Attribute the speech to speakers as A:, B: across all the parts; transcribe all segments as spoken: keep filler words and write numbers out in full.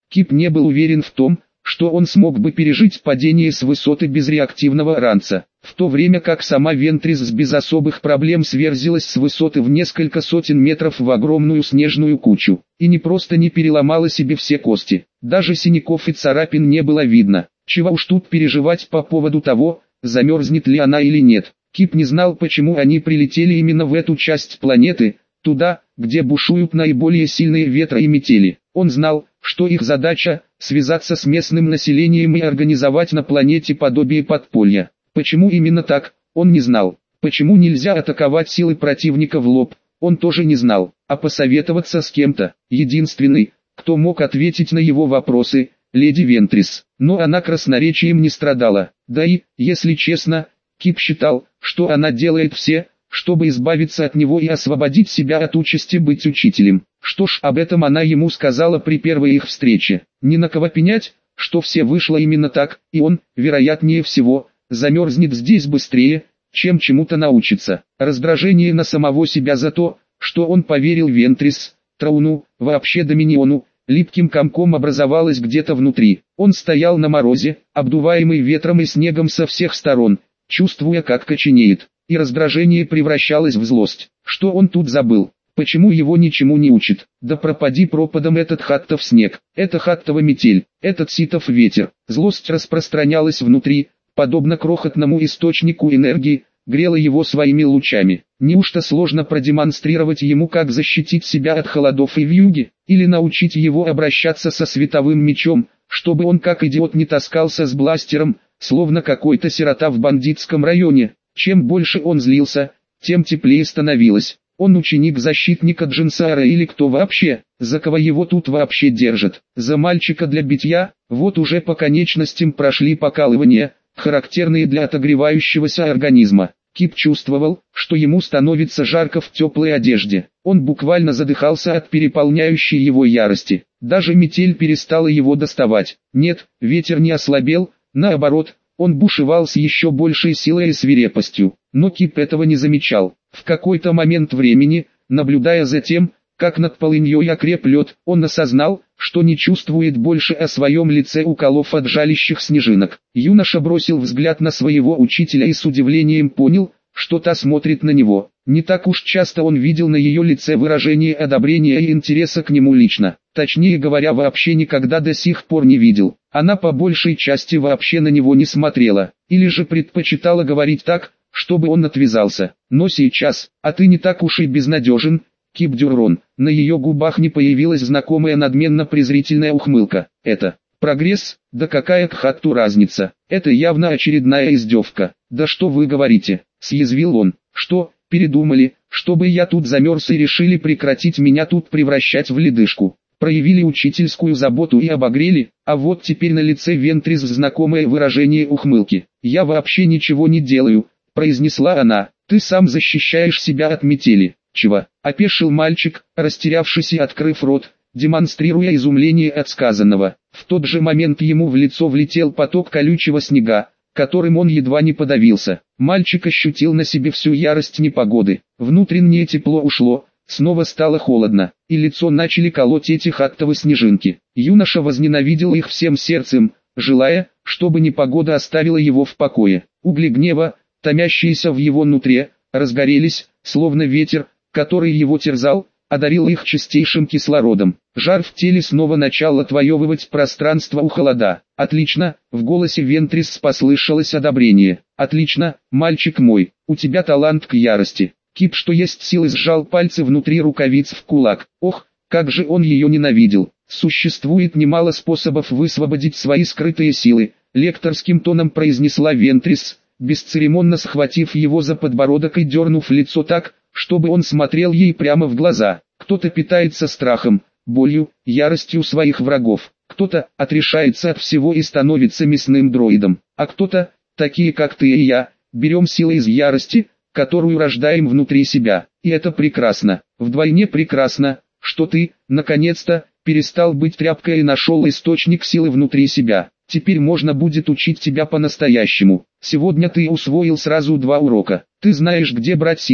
A: Кип не был уверен в том, что он смог бы пережить падение с высоты без реактивного ранца, в то время как сама Вентрис без особых проблем сверзилась с высоты в несколько сотен метров в огромную снежную кучу, и не просто не переломала себе все кости, даже синяков и царапин не было видно. Чего уж тут переживать по поводу того, замерзнет ли она или нет. Кип не знал, почему они прилетели именно в эту часть планеты, туда, где бушуют наиболее сильные ветры и метели. Он знал, что их задача – связаться с местным населением и организовать на планете подобие подполья. Почему именно так, он не знал. Почему нельзя атаковать силы противника в лоб, он тоже не знал. А посоветоваться с кем-то, единственный, кто мог ответить на его вопросы – леди Вентрис. Но она красноречием не страдала. Да и, если честно, Кип считал, что она делает все, чтобы избавиться от него и освободить себя от участи быть учителем. Что ж, об этом она ему сказала при первой их встрече. Не на кого пенять, что все вышло именно так, и он, вероятнее всего, замерзнет здесь быстрее, чем чему-то научится. Раздражение на самого себя за то, что он поверил Вентрис, Трауну, вообще Доминиону, липким комком образовалось где-то внутри. Он стоял на морозе, обдуваемый ветром и снегом со всех сторон, чувствуя, как коченеет, и раздражение превращалось в злость. Что он тут забыл? Почему его ничему не учит? Да пропади пропадом этот хаттов снег, это хаттова метель, этот ситов ветер. Злость распространялась внутри, подобно крохотному источнику энергии, грела его своими лучами. Неужто сложно продемонстрировать ему, как защитить себя от холодов и вьюги, или научить его обращаться со световым мечом, чтобы он как идиот не таскался с бластером, словно какой-то сирота в бандитском районе? Чем больше он злился, тем теплее становилось. Он ученик защитника Джинсара или кто вообще, за кого его тут вообще держат? За мальчика для битья? Вот уже по конечностям прошли покалывания, характерные для отогревающегося организма. Кип чувствовал, что ему становится жарко в теплой одежде. Он буквально задыхался от переполняющей его ярости. Даже метель перестала его доставать. Нет, ветер не ослабел, наоборот, он бушевал с еще большей силой и свирепостью. Но Кип этого не замечал. В какой-то момент времени, наблюдая за тем, как над полыньей окреп лед, он осознал, что не чувствует больше о своем лице уколов от жалящих снежинок. Юноша бросил взгляд на своего учителя и с удивлением понял, что та смотрит на него. Не так уж часто он видел на ее лице выражение одобрения и интереса к нему лично. Точнее говоря, вообще никогда до сих пор не видел. Она по большей части вообще на него не смотрела, или же предпочитала говорить так, чтобы он отвязался. Но сейчас, а ты не так уж и безнадежен, Кип Дюррон. На ее губах не появилась знакомая надменно-презрительная ухмылка. Это прогресс? Да какая к хатту разница? Это явно очередная издевка. Да что вы говорите? Съязвил он. Что, передумали, чтобы я тут замерз и решили прекратить меня тут превращать в ледышку? Проявили учительскую заботу и обогрели, а вот теперь на лице Вентрис знакомое выражение ухмылки. Я вообще ничего не делаю, произнесла она. Ты сам защищаешь себя от метели. Чего? Опешил мальчик, растерявшись и открыв рот, демонстрируя изумление от сказанного. В тот же момент ему в лицо влетел поток колючего снега, которым он едва не подавился. Мальчик ощутил на себе всю ярость непогоды. Внутреннее тепло ушло, снова стало холодно, и лицо начали колоть эти хаттовые снежинки. Юноша возненавидел их всем сердцем, желая, чтобы непогода оставила его в покое. Угли гнева, томящиеся в его нутре, разгорелись, словно ветер, который его терзал, одарил их чистейшим кислородом. Жар в теле снова начал отвоевывать пространство у холода. «Отлично!» — в голосе Вентрис послышалось одобрение. «Отлично, мальчик мой, у тебя талант к ярости». Кип, что есть силы, сжал пальцы внутри рукавиц в кулак. Ох, как же он ее ненавидел. Существует немало способов высвободить свои скрытые силы, лекторским тоном произнесла Вентрис, бесцеремонно схватив его за подбородок и дернув лицо так, чтобы он смотрел ей прямо в глаза. Кто-то питается страхом, болью, яростью своих врагов, кто-то отрешается от всего и становится мясным дроидом, а кто-то, такие как ты и я, берем силы из ярости, которую рождаем внутри себя. И это прекрасно, вдвойне прекрасно, что ты, наконец-то, перестал быть тряпкой и нашел источник силы внутри себя. Теперь можно будет учить тебя по-настоящему. Сегодня ты усвоил сразу два урока. Ты знаешь, где брать силу,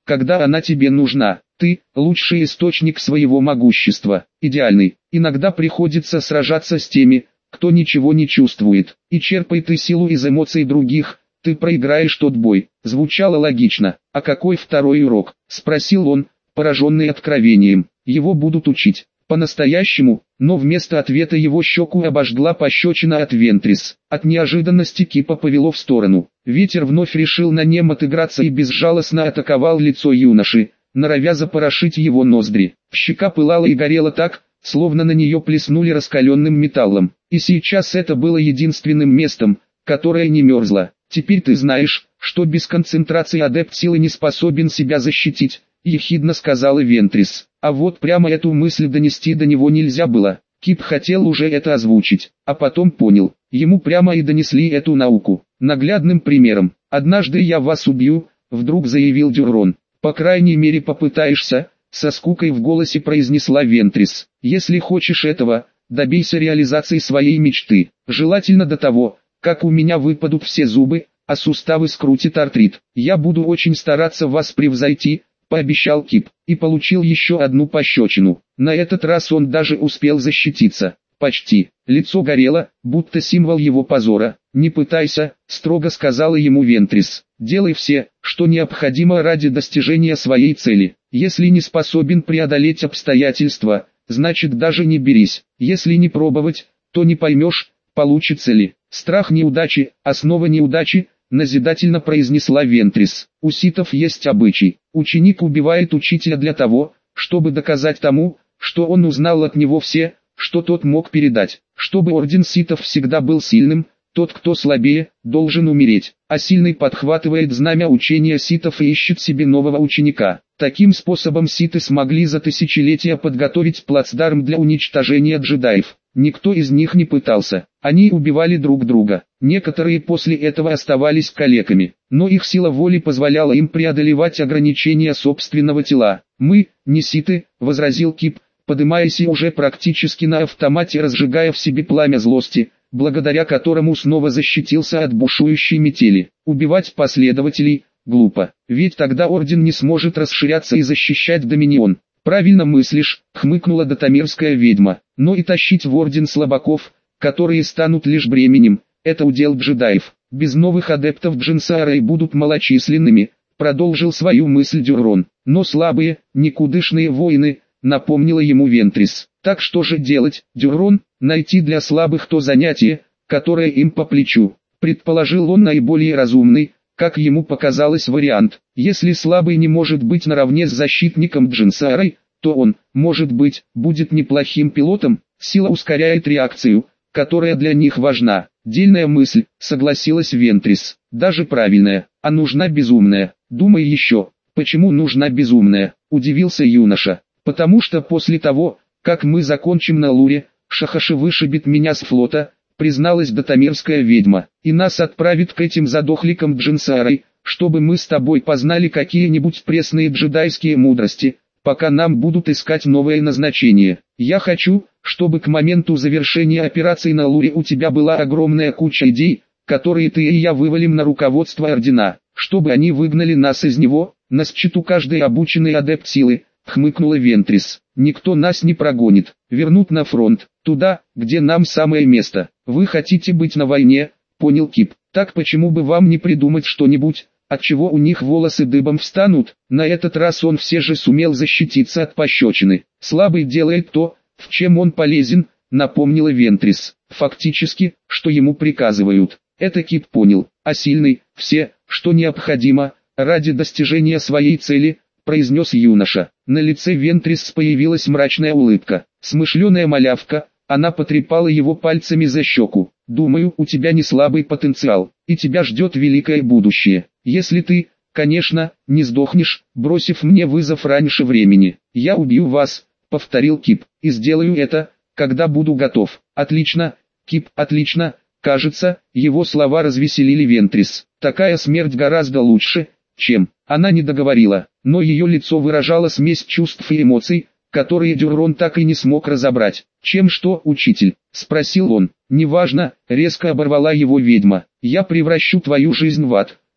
A: когда она тебе нужна. Ты – лучший источник своего могущества, идеальный. Иногда приходится сражаться с теми, кто ничего не чувствует, и черпай ты силу из эмоций других, ты проиграешь тот бой. Звучало логично. А какой второй урок? Спросил он, пораженный откровением. Его будут учить. По-настоящему, но вместо ответа его щеку обожгла пощечина от Вентрис. От неожиданности Кипа повело в сторону. Ветер вновь решил на нем отыграться и безжалостно атаковал лицо юноши, норовя запорошить его ноздри. Щека пылала и горела так, словно на нее плеснули раскаленным металлом. И сейчас это было единственным местом, которое не мерзло. Теперь ты знаешь, что без концентрации адепт силы не способен себя защитить, ехидно сказала Вентрис. А вот прямо эту мысль донести до него нельзя было. Кип хотел уже это озвучить, а потом понял. Ему прямо и донесли эту науку. Наглядным примером. «Однажды я вас убью», — вдруг заявил Дюррон. «По крайней мере попытаешься», — со скукой в голосе произнесла Вентрис. «Если хочешь этого, добейся реализации своей мечты. Желательно до того, как у меня выпадут все зубы, а суставы скрутит артрит. Я буду очень стараться вас превзойти», — пообещал Кип, и получил еще одну пощечину. На этот раз он даже успел защититься. Почти. Лицо горело, будто символ его позора. «Не пытайся», — строго сказала ему Вентрис. «Делай все, что необходимо ради достижения своей цели. Если не способен преодолеть обстоятельства, значит даже не берись. Если не пробовать, то не поймешь, получится ли. Страх неудачи, основа неудачи», — назидательно произнесла Вентрис. «У ситов есть обычай. Ученик убивает учителя для того, чтобы доказать тому, что он узнал от него все, что тот мог передать. Чтобы орден ситов всегда был сильным, тот, кто слабее, должен умереть, а сильный подхватывает знамя учения ситов и ищет себе нового ученика. Таким способом ситы смогли за тысячелетия подготовить плацдарм для уничтожения джедаев. Никто из них не пытался. Они убивали друг друга. Некоторые после этого оставались калеками, но их сила воли позволяла им преодолевать ограничения собственного тела. «Мы, не ситы», — возразил Кип, подымаясь и уже практически на автомате разжигая в себе пламя злости, благодаря которому снова защитился от бушующей метели. «Убивать последователей – глупо, ведь тогда орден не сможет расширяться и защищать Доминион». «Правильно мыслишь», — хмыкнула дотамирская ведьма, «но и тащить в орден слабаков, которые станут лишь бременем, это удел джедаев. Без новых адептов Джинсаарей будут малочисленными», — продолжил свою мысль Дюррон. «Но слабые, никудышные воины», — напомнила ему Вентрис. «Так что же делать, Дюррон? Найти для слабых то занятие, которое им по плечу», — предположил он наиболее разумный, как ему показалось, вариант. Если слабый не может быть наравне с защитником Джинсаарой, то он, может быть, будет неплохим пилотом. Сила ускоряет реакцию, которая для них важна. Дельная мысль, согласилась Вентрис. Даже правильная, а нужна безумная. Думай еще, почему нужна безумная, удивился юноша. Потому что после того, как мы закончим на Луре, Шахаши вышибет меня с флота, призналась дотамирская ведьма, и нас отправит к этим задохликам Джинсаарой, чтобы мы с тобой познали какие-нибудь пресные джедайские мудрости, пока нам будут искать новое назначение. Я хочу, чтобы к моменту завершения операции на Луре у тебя была огромная куча идей, которые ты и я вывалим на руководство ордена, чтобы они выгнали нас из него, на счету каждый обученный адепт силы», — хмыкнула Вентрис. «Никто нас не прогонит, вернут на фронт, туда, где нам самое место. Вы хотите быть на войне?» — понял Кип. «Так почему бы вам не придумать что-нибудь, от чего у них волосы дыбом встанут?» На этот раз он все же сумел защититься от пощечины. «Слабый делает то, в чем он полезен», — напомнила Вентрис. «Фактически, что ему приказывают». Это Кип понял. «А сильный — все, что необходимо, ради достижения своей цели», — произнес юноша. На лице Вентрис появилась мрачная улыбка. Смышленая малявка, она потрепала его пальцами за щеку. «Думаю, у тебя не слабый потенциал, и тебя ждет великое будущее. Если ты, конечно, не сдохнешь, бросив мне вызов раньше времени. Я убью вас», — повторил Кип, — «и сделаю это, когда буду готов». «Отлично, Кип, отлично». Кажется, его слова развеселили Вентрис. «Такая смерть гораздо лучше, чем...» Она не договорила, но ее лицо выражало смесь чувств и эмоций, которые Дюррон так и не смог разобрать. «Чем что, учитель?» — спросил он. «Неважно», — резко оборвала его ведьма. «Я превращу твою жизнь в ад,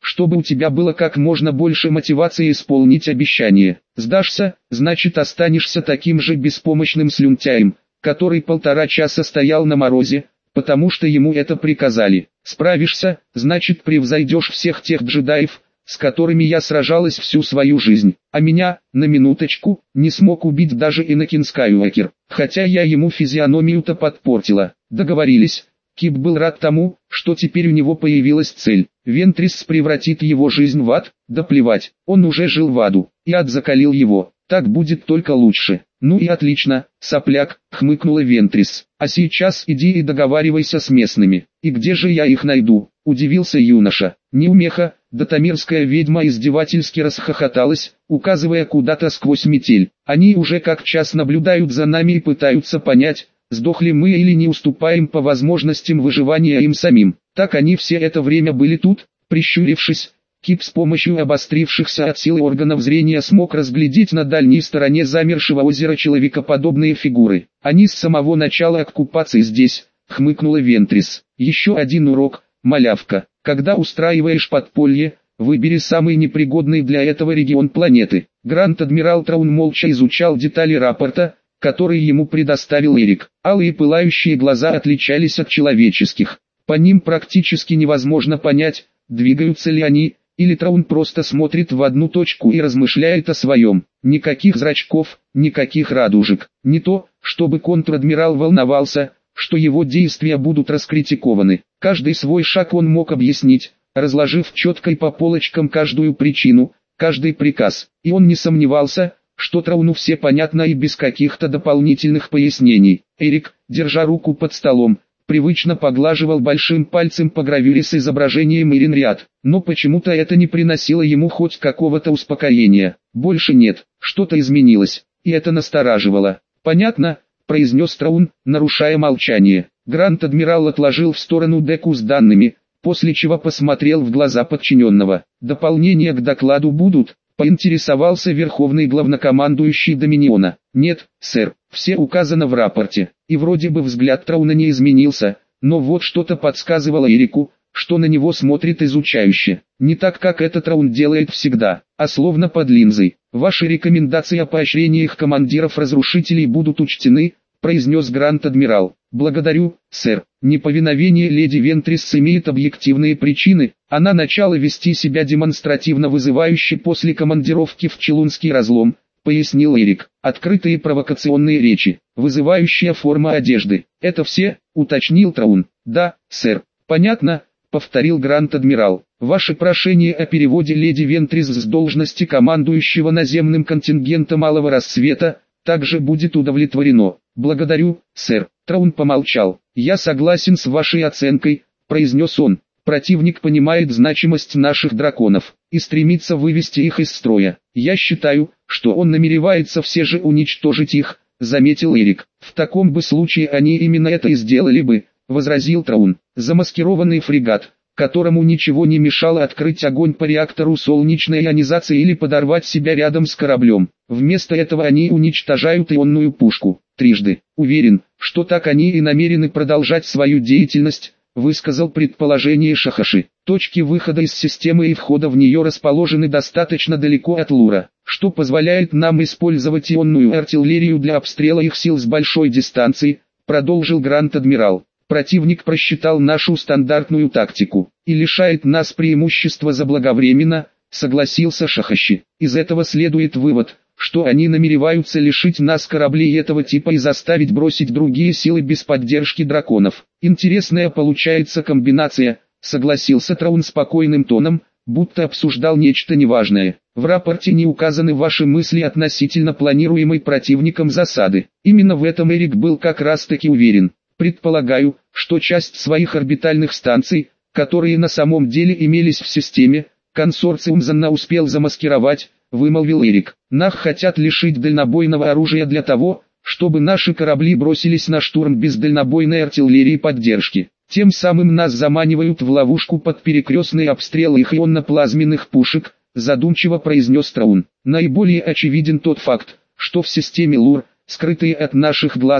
A: чтобы у тебя было как можно больше мотивации исполнить обещание. Сдашься, значит останешься таким же беспомощным слюнтяем, который полтора часа стоял на морозе, потому что ему это приказали. Справишься, значит превзойдешь всех тех джедаев, с которыми я сражалась всю свою жизнь. А меня, на минуточку, не смог убить даже Энакин Скайуокер, хотя я ему физиономию-то подпортила. Договорились. Кип был рад тому, что теперь у него появилась цель. Вентрис превратит его жизнь в ад, да плевать, он уже жил в аду, и ад закалил его, так будет только лучше. Ну и отлично, сопляк, хмыкнула Вентрис. А сейчас иди и договаривайся с местными. И где же я их найду? Удивился юноша. Неумеха, датамирская ведьма издевательски расхохоталась, указывая куда-то сквозь метель. Они уже как час наблюдают за нами и пытаются понять, сдохли мы или не уступаем по возможностям выживания им самим. Так они все это время были тут, прищурившись. Кип с помощью обострившихся от силы органов зрения смог разглядеть на дальней стороне замершего озера человекоподобные фигуры. Они с самого начала оккупации здесь, хмыкнула Вентрис. Еще один урок, малявка. Когда устраиваешь подполье, выбери самый непригодный для этого регион планеты. Гранд-адмирал Траун молча изучал детали рапорта, который ему предоставил Эрик. Алые пылающие глаза отличались от человеческих. По ним практически невозможно понять, двигаются ли они, или Траун просто смотрит в одну точку и размышляет о своем. Никаких зрачков, никаких радужек. Не то, чтобы контр-адмирал волновался, что его действия будут раскритикованы. Каждый свой шаг он мог объяснить, разложив четко и по полочкам каждую причину, каждый приказ. И он не сомневался, что Трауну все понятно и без каких-то дополнительных пояснений. Эрик, держа руку под столом, привычно поглаживал большим пальцем по гравюре с изображением Иринриад, но почему-то это не приносило ему хоть какого-то успокоения. Больше нет, что-то изменилось, и это настораживало. «Понятно», — произнес Траун, нарушая молчание. Гранд-адмирал отложил в сторону деку с данными, после чего посмотрел в глаза подчиненного. «Дополнения к докладу будут?» — поинтересовался верховный главнокомандующий Доминиона. «Нет, сэр, все указано в рапорте». И вроде бы взгляд Трауна не изменился, но вот что-то подсказывало Эрику, что на него смотрит изучающе. Не так, как это Траун делает всегда, а словно под линзой. «Ваши рекомендации о поощрениях командиров-разрушителей будут учтены», — произнес Гранд-адмирал. «Благодарю, сэр. Неповиновение леди Вентрис имеет объективные причины. Она начала вести себя демонстративно вызывающе после командировки в Челунский разлом», — пояснил Эрик. «Открытые провокационные речи, вызывающая форма одежды. Это все?» — уточнил Траун. «Да, сэр». «Понятно», — повторил Гранд-адмирал. «Ваше прошение о переводе леди Вентрис с должности командующего наземным контингентом Малого Рассвета также будет удовлетворено». «Благодарю, сэр». Траун помолчал. «Я согласен с вашей оценкой», — произнес он. «Противник понимает значимость наших драконов и стремится вывести их из строя. Я считаю, что он намеревается все же уничтожить их», — заметил Эрик. «В таком бы случае они именно это и сделали бы», — возразил Траун. «Замаскированный фрегат, которому ничего не мешало открыть огонь по реактору солнечной ионизации или подорвать себя рядом с кораблем. Вместо этого они уничтожают ионную пушку. Трижды. Уверен, что так они и намерены продолжать свою деятельность», — высказал предположение Шахаши. «Точки выхода из системы и входа в нее расположены достаточно далеко от Лура, что позволяет нам использовать ионную артиллерию для обстрела их сил с большой дистанции», — продолжил Гранд-адмирал. «Противник просчитал нашу стандартную тактику и лишает нас преимущества заблаговременно», — согласился Шахаши. «Из этого следует вывод, что они намереваются лишить нас кораблей этого типа и заставить бросить другие силы без поддержки драконов. Интересная получается комбинация», — согласился Траун спокойным тоном, будто обсуждал нечто неважное. «В рапорте не указаны ваши мысли относительно планируемой противником засады». Именно в этом Эрик был как раз таки уверен. «Предполагаю, что часть своих орбитальных станций, которые на самом деле имелись в системе, консорциум Занна успел замаскировать», — вымолвил Эрик. «Нас хотят лишить дальнобойного оружия для того, чтобы наши корабли бросились на штурм без дальнобойной артиллерии поддержки. Тем самым нас заманивают в ловушку под перекрестный обстрел их ионно-плазменных пушек», — задумчиво произнес Траун. «Наиболее очевиден тот факт, что в системе Лур, скрытые от наших глаз,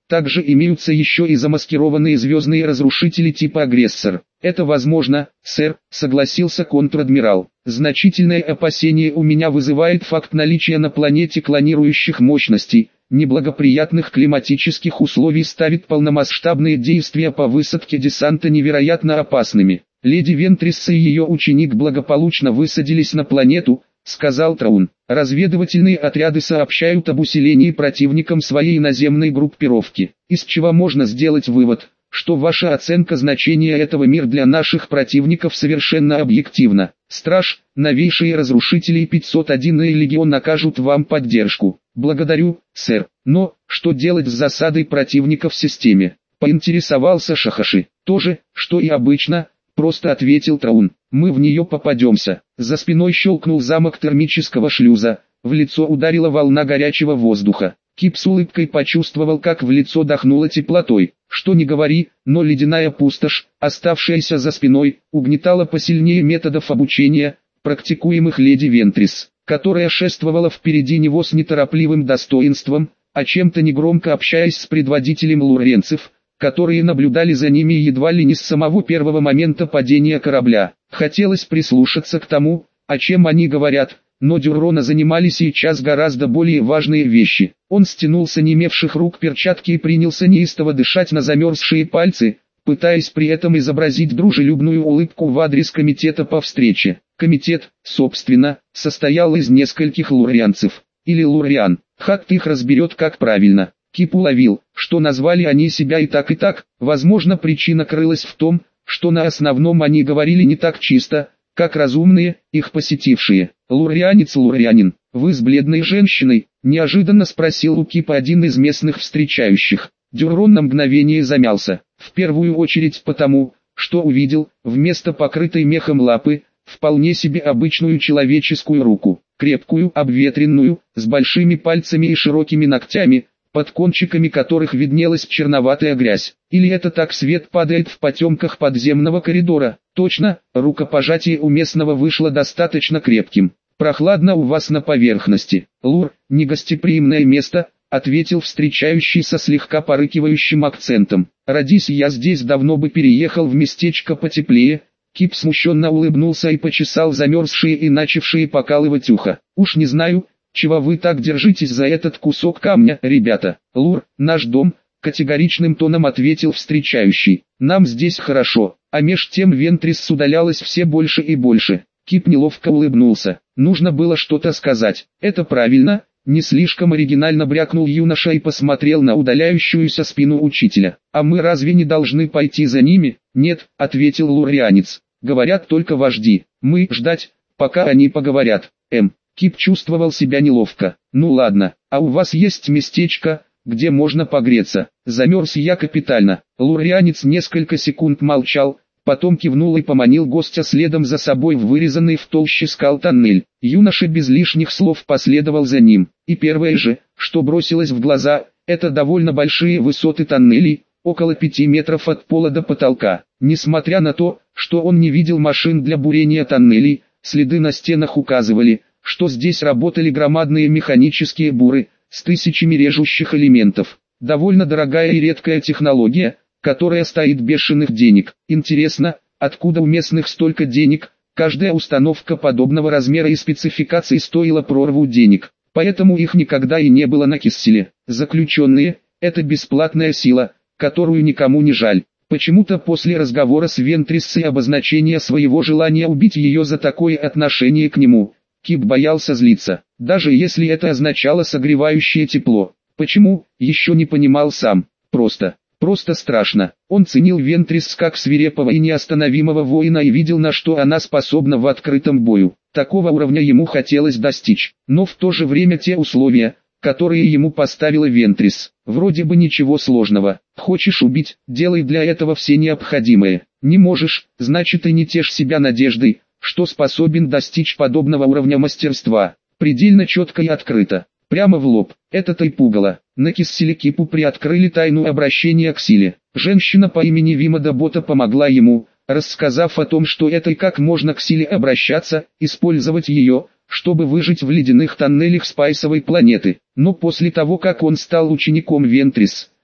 A: Также имеются еще и замаскированные звездные разрушители типа «Агрессор». Это возможно, сэр, согласился контр-адмирал. Значительное опасение у меня вызывает факт наличия на планете клонирующих мощностей. Неблагоприятных климатических условий ставит полномасштабные действия по высадке десанта невероятно опасными. Леди Вентрис и ее ученик благополучно высадились на планету, сказал Траун. Разведывательные отряды сообщают об усилении противником своей наземной группировки, из чего можно сделать вывод, что ваша оценка значения этого мира для наших противников совершенно объективна. Страж, новейшие разрушители пятьсот один и легион окажут вам поддержку. Благодарю, сэр. Но, что делать с засадой противника в системе? Поинтересовался Шахаши. То же, что и обычно, просто ответил Траун. Мы в нее попадемся. За спиной щелкнул замок термического шлюза. В лицо ударила волна горячего воздуха. Кип с улыбкой почувствовал, как в лицо дохнуло теплотой. Что ни говори, но ледяная пустошь, оставшаяся за спиной, угнетала посильнее методов обучения, практикуемых леди Вентрис, которая шествовала впереди него с неторопливым достоинством, а чем-то негромко общаясь с предводителем луренцев, которые наблюдали за ними едва ли не с самого первого момента падения корабля. Хотелось прислушаться к тому, о чем они говорят, но Дюррона занимали сейчас гораздо более важные вещи. Он стянул с онемевших рук перчатки и принялся неистово дышать на замерзшие пальцы, пытаясь при этом изобразить дружелюбную улыбку в адрес комитета по встрече. Комитет, собственно, состоял из нескольких луррианцев, или лурриан. Хакт их разберет как правильно. Кип уловил, что назвали они себя и так и так. Возможно, причина крылась в том, что на основном они говорили не так чисто, как разумные, их посетившие. «Луррианец-луррианин, вы с бледной женщиной?» – неожиданно спросил у Кипа один из местных встречающих. Дюррон на мгновение замялся, в первую очередь потому, что увидел, вместо покрытой мехом лапы, вполне себе обычную человеческую руку, крепкую, обветренную, с большими пальцами и широкими ногтями, под кончиками которых виднелась черноватая грязь. Или это так свет падает в потемках подземного коридора? Точно, рукопожатие у местного вышло достаточно крепким. «Прохладно у вас на поверхности. Лур, негостеприимное место», — ответил встречающий со слегка порыкивающим акцентом. «Родись я здесь, давно бы переехал в местечко потеплее». Кип смущенно улыбнулся и почесал замерзшие и начавшие покалывать ухо. «Уж не знаю, чего вы так держитесь за этот кусок камня, ребята?» «Лур, наш дом», — категоричным тоном ответил встречающий. «Нам здесь хорошо». А меж тем Вентрис удалялась все больше и больше. Кип неловко улыбнулся. Нужно было что-то сказать. «Это правильно», — не слишком оригинально брякнул юноша и посмотрел на удаляющуюся спину учителя. «А мы разве не должны пойти за ними?» «Нет», — ответил луррианец. «Говорят только вожди. Мы ждать, пока они поговорят». М. Кип чувствовал себя неловко. «Ну ладно, а у вас есть местечко, где можно погреться?» «Замерз я капитально». Луррианец несколько секунд молчал, потом кивнул и поманил гостя следом за собой в вырезанный в толще скал тоннель. Юноша без лишних слов последовал за ним. И первое же, что бросилось в глаза, это довольно большие высоты тоннелей, около пяти метров от пола до потолка. Несмотря на то, что он не видел машин для бурения тоннелей, следы на стенах указывали, что здесь работали громадные механические буры, с тысячами режущих элементов. Довольно дорогая и редкая технология, которая стоит бешеных денег. Интересно, откуда у местных столько денег? Каждая установка подобного размера и спецификаций стоила прорву денег, поэтому их никогда и не было на Кисселе. Заключенные – это бесплатная сила, которую никому не жаль. Почему-то после разговора с Вентрис и обозначения своего желания убить ее за такое отношение к нему, Кип боялся злиться, даже если это означало согревающее тепло. Почему, еще не понимал сам. Просто, просто страшно. Он ценил Вентрис как свирепого и неостановимого воина и видел, на что она способна в открытом бою. Такого уровня ему хотелось достичь. Но в то же время те условия, которые ему поставила Вентрис, вроде бы ничего сложного. Хочешь убить, делай для этого все необходимое. Не можешь, значит и не тешь себя надеждой, что способен достичь подобного уровня мастерства. Предельно четко и открыто. Прямо в лоб. Это-то и пугало. На Кисселе Кипу приоткрыли тайну обращения к силе. Женщина по имени Вимода Бота помогла ему, рассказав о том, что это и как можно к силе обращаться, использовать ее, чтобы выжить в ледяных тоннелях спайсовой планеты. Но после того, как он стал учеником Вентрис,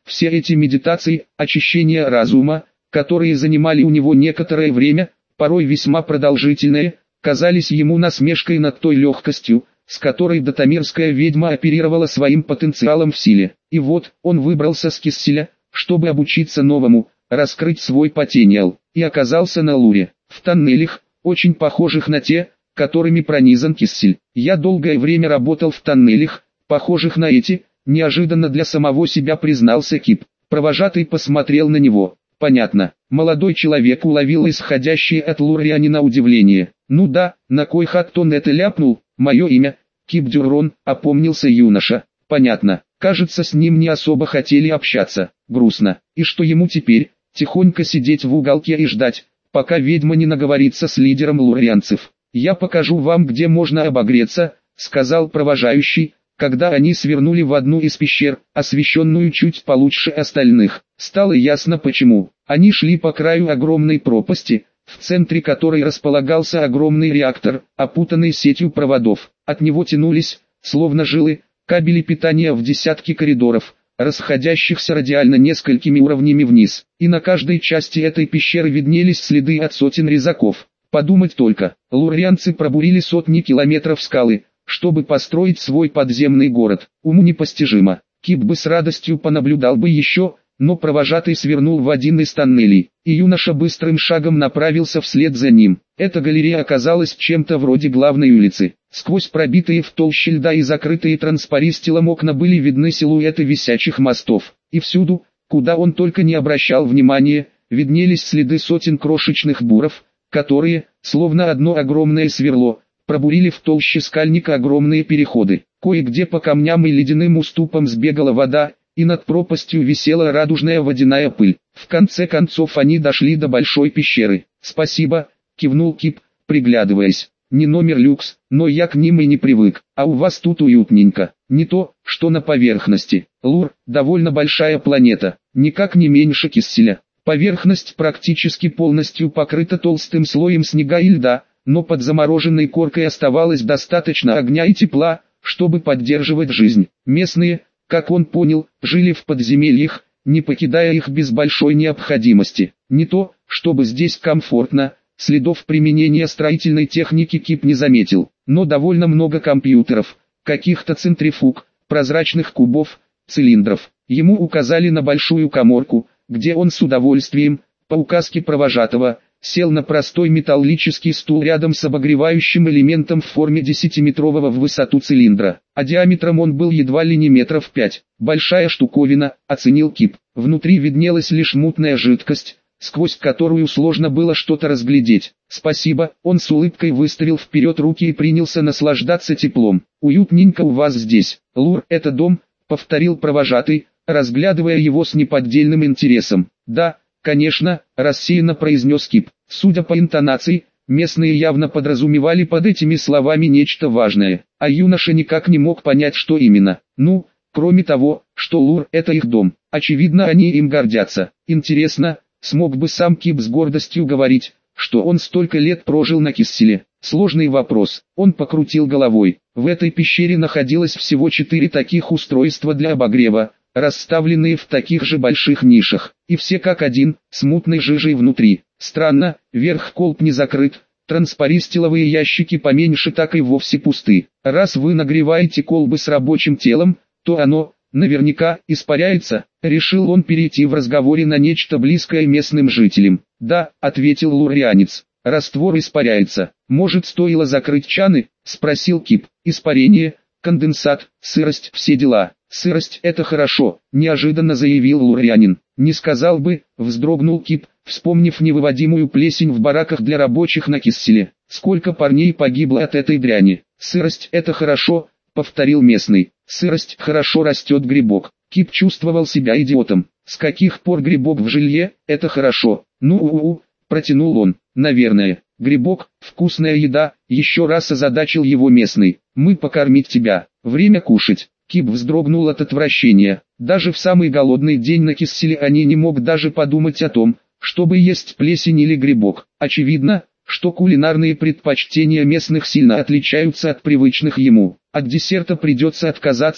A: Все эти медитации, очищения разума, которые занимали у него некоторое время, порой весьма продолжительные, казались ему насмешкой над той легкостью, с которой датамирская ведьма оперировала своим потенциалом в силе. И вот, он выбрался с Кисселя, чтобы обучиться новому, раскрыть свой потенциал, и оказался на Луре, в тоннелях, очень похожих на те, которыми пронизан Киссель. Я долгое время работал в тоннелях, похожих на эти, неожиданно для самого себя признался Кип. Провожатый посмотрел на него. Понятно. Молодой человек уловил исходящее от Луррианина удивление. Ну да, на кой хат он это ляпнул? Мое имя, Кип Дюрон, опомнился юноша. Понятно. Кажется, с ним не особо хотели общаться. Грустно. И что ему теперь? Тихонько сидеть в уголке и ждать, пока ведьма не наговорится с лидером луррианцев. Я покажу вам, где можно обогреться, сказал провожающий, когда они свернули в одну из пещер, освещенную чуть получше остальных. Стало ясно почему. Они шли по краю огромной пропасти, в центре которой располагался огромный реактор, опутанный сетью проводов. От него тянулись, словно жилы, кабели питания в десятки коридоров, расходящихся радиально несколькими уровнями вниз. И на каждой части этой пещеры виднелись следы от сотен резаков. Подумать только, луррианцы пробурили сотни километров скалы, чтобы построить свой подземный город. Уму непостижимо. Кип бы с радостью понаблюдал бы еще, но провожатый свернул в один из тоннелей, и юноша быстрым шагом направился вслед за ним. Эта галерея оказалась чем-то вроде главной улицы. Сквозь пробитые в толще льда и закрытые транспаристилом окна были видны силуэты висячих мостов. И всюду, куда он только не обращал внимания, виднелись следы сотен крошечных буров, которые, словно одно огромное сверло, пробурили в толще скальника огромные переходы. Кое-где по камням и ледяным уступам сбегала вода, и над пропастью висела радужная водяная пыль. В конце концов они дошли до большой пещеры. «Спасибо», — кивнул Кип, приглядываясь. «Не номер люкс, но я к ним и не привык, а у вас тут уютненько. Не то, что на поверхности. Лур — довольно большая планета, никак не меньше Кисселя. Поверхность практически полностью покрыта толстым слоем снега и льда, но под замороженной коркой оставалось достаточно огня и тепла, чтобы поддерживать жизнь. Местные, как он понял, жили в подземельях, не покидая их без большой необходимости. Не то, чтобы здесь комфортно, следов применения строительной техники Кип не заметил, но довольно много компьютеров, каких-то центрифуг, прозрачных кубов, цилиндров. Ему указали на большую каморку, где он с удовольствием, по указке провожатого, сел на простой металлический стул рядом с обогревающим элементом в форме десятиметрового в высоту цилиндра, а диаметром он был едва ли не метров пять. Большая штуковина, оценил Кип. Внутри виднелась лишь мутная жидкость, сквозь которую сложно было что-то разглядеть. «Спасибо», он с улыбкой выставил вперед руки и принялся наслаждаться теплом. «Уютненько у вас здесь. Лур, это дом», повторил провожатый, разглядывая его с неподдельным интересом. «Да, конечно», рассеянно произнес Кип. Судя по интонации, местные явно подразумевали под этими словами нечто важное, а юноша никак не мог понять, что именно. Ну, кроме того, что Лур — это их дом, очевидно, они им гордятся. Интересно, смог бы сам Кип с гордостью говорить, что он столько лет прожил на Кисселе? Сложный вопрос. Он покрутил головой. В этой пещере находилось всего четыре таких устройства для обогрева, расставленные в таких же больших нишах, и все как один, с мутной жижей внутри. Странно, верх колб не закрыт, транспаристиловые ящики поменьше так и вовсе пусты. Раз вы нагреваете колбы с рабочим телом, то оно, наверняка, испаряется. Решил он перейти в разговоре на нечто близкое местным жителям. «Да», — ответил луррианец, — «раствор испаряется. Может, стоило закрыть чаны?» — спросил Кип. «Испарение, конденсат, сырость, все дела». «Сырость — это хорошо», — неожиданно заявил луррианин. «Не сказал бы», — вздрогнул Кип, вспомнив невыводимую плесень в бараках для рабочих на Кисселе. «Сколько парней погибло от этой дряни». «Сырость — это хорошо», — повторил местный. «Сырость — хорошо растет грибок». Кип чувствовал себя идиотом. «С каких пор грибок в жилье — это хорошо?» «Ну-у-у», — протянул он. «Наверное. Грибок, вкусная еда», — еще раз озадачил его местный. «Мы покормить тебя. Время кушать». Кип вздрогнул от отвращения. Даже в самый голодный день на Кисселе они не мог даже подумать о том, чтобы есть плесень или грибок. Очевидно, что кулинарные предпочтения местных сильно отличаются от привычных ему. От десерта придется отказаться,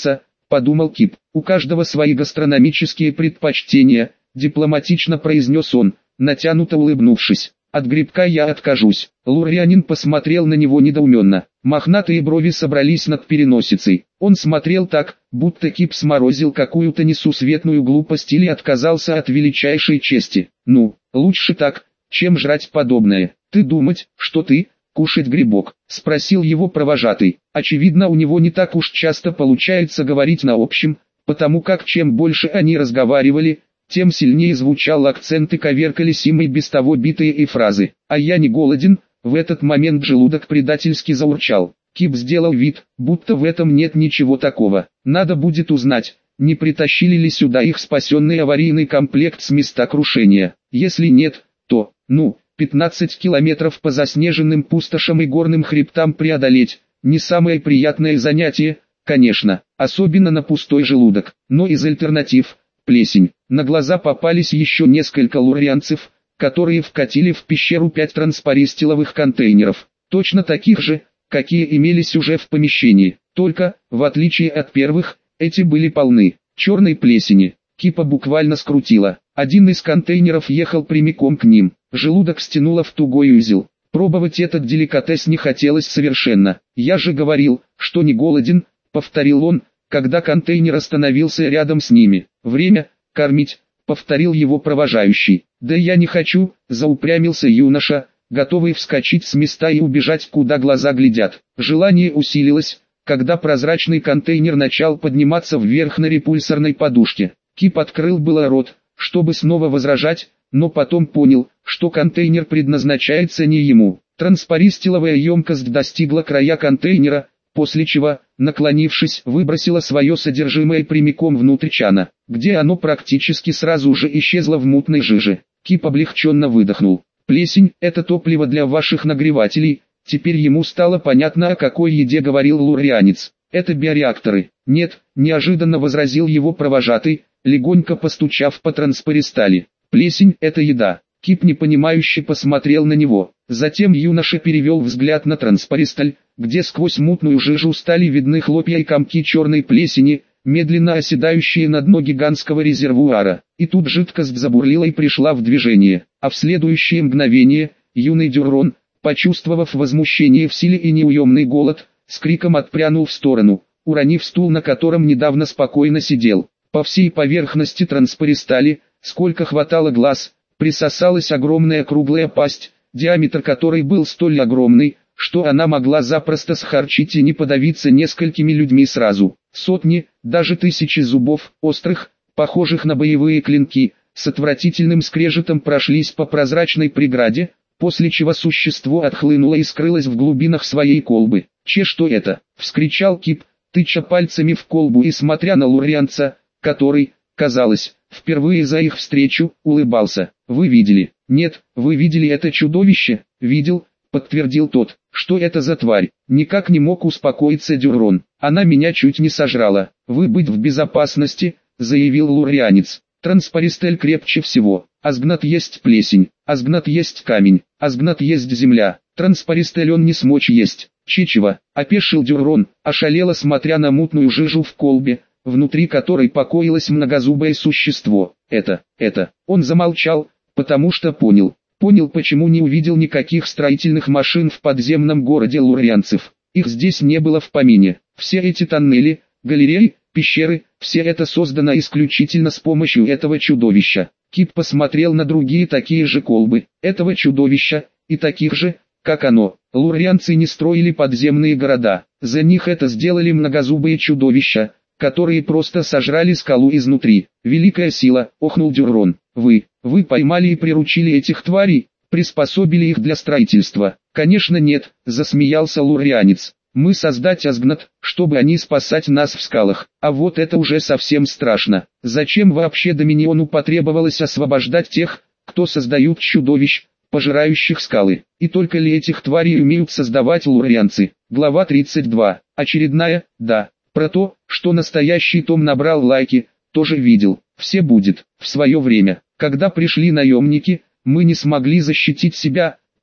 A: подумал Кип. У каждого свои гастрономические предпочтения, дипломатично произнес он, натянуто улыбнувшись. От грибка я откажусь. Лурьянин посмотрел на него недоуменно. Мохнатые брови собрались над переносицей. Он смотрел так, будто Кип сморозил какую-то несусветную глупость или отказался от величайшей чести. Ну, лучше так, чем жрать подобное. Ты думать, что ты, кушать грибок? Спросил его провожатый. Очевидно, у него не так уж часто получается говорить на общем, потому как чем больше они разговаривали, тем сильнее звучал акцент и коверкались им и без того битые и фразы. А я не голоден, в этот момент желудок предательски заурчал. Кип сделал вид, будто в этом нет ничего такого. Надо будет узнать, не притащили ли сюда их спасенный аварийный комплект с места крушения. Если нет, то, ну, пятнадцать километров по заснеженным пустошам и горным хребтам преодолеть, не самое приятное занятие, конечно, особенно на пустой желудок. Но из альтернатив, плесень. На глаза попались еще несколько лурьянцев, которые вкатили в пещеру пять транспористиловых контейнеров, точно таких же, какие имелись уже в помещении, только, в отличие от первых, эти были полны черной плесени. Кипа буквально скрутило. Один из контейнеров ехал прямиком к ним, желудок стянуло в тугой узел. Пробовать этот деликатес не хотелось совершенно. «Я же говорил, что не голоден», — повторил он, когда контейнер остановился рядом с ними. «Время кормить», — повторил его провожающий. «Да я не хочу», — заупрямился юноша, готовый вскочить с места и убежать, куда глаза глядят. Желание усилилось, когда прозрачный контейнер начал подниматься вверх на репульсорной подушке. Кип открыл было рот, чтобы снова возражать, но потом понял, что контейнер предназначается не ему. Транспористиловая емкость достигла края контейнера, после чего, наклонившись, выбросила свое содержимое прямиком внутрь чана, где оно практически сразу же исчезло в мутной жиже. Кип облегченно выдохнул. «Плесень – это топливо для ваших нагревателей». Теперь ему стало понятно, о какой еде говорил лурьянец. «Это биореакторы». «Нет», – неожиданно возразил его провожатый, легонько постучав по транспористали. «Плесень – это еда». Кип непонимающе посмотрел на него. Затем юноша перевел взгляд на транспористаль, где сквозь мутную жижу стали видны хлопья и комки черной плесени, медленно оседающие на дно гигантского резервуара. И тут жидкость забурлила и пришла в движение. А в следующее мгновение, юный Дюрон, почувствовав возмущение в силе и неуемный голод, с криком отпрянул в сторону, уронив стул, на котором недавно спокойно сидел. По всей поверхности транспористали, сколько хватало глаз, присосалась огромная круглая пасть, диаметр которой был столь огромный, что она могла запросто схарчить и не подавиться несколькими людьми сразу. Сотни, даже тысячи зубов, острых, похожих на боевые клинки, с отвратительным скрежетом прошлись по прозрачной преграде, после чего существо отхлынуло и скрылось в глубинах своей колбы. «Че, что это?» — вскричал Кип, тыча пальцами в колбу и смотря на лурьянца, который, казалось, впервые за их встречу, улыбался. «Вы видели?» «Нет, вы видели это чудовище?» «Видел», — подтвердил тот. «Что это за тварь?» Никак не мог успокоиться Дюрон. «Она меня чуть не сожрала». «Вы быть в безопасности», — заявил лурьянец. «Транспористель крепче всего. Асгнат есть плесень, асгнат есть камень, асгнат есть земля. Транспористель он не смочь есть». «Чичева», — опешил Дюрон, ошалело смотря на мутную жижу в колбе, внутри которой покоилось многозубое существо. «Это, это...» Он замолчал, потому что понял. Понял, почему не увидел никаких строительных машин в подземном городе лурьянцев. Их здесь не было в помине. Все эти тоннели, галереи, пещеры, все это создано исключительно с помощью этого чудовища. Кип посмотрел на другие такие же колбы, этого чудовища, и таких же, как оно. Лурьянцы не строили подземные города, за них это сделали многозубые чудовища, которые просто сожрали скалу изнутри. «Великая сила», — охнул Дюрон. «Вы, вы поймали и приручили этих тварей, приспособили их для строительства?» «Конечно нет», — засмеялся лурьянец. «Мы создать асгнат, чтобы они спасать нас в скалах. А вот это уже совсем страшно. Зачем вообще Доминиону потребовалось освобождать тех, кто создают чудовищ, пожирающих скалы? И только ли этих тварей умеют создавать лурьянцы?» Глава тридцать два. Очередная, да. Про то, что настоящий том набрал лайки, тоже видел. Все будет. В свое время, когда пришли наемники, мы не смогли защитить себя,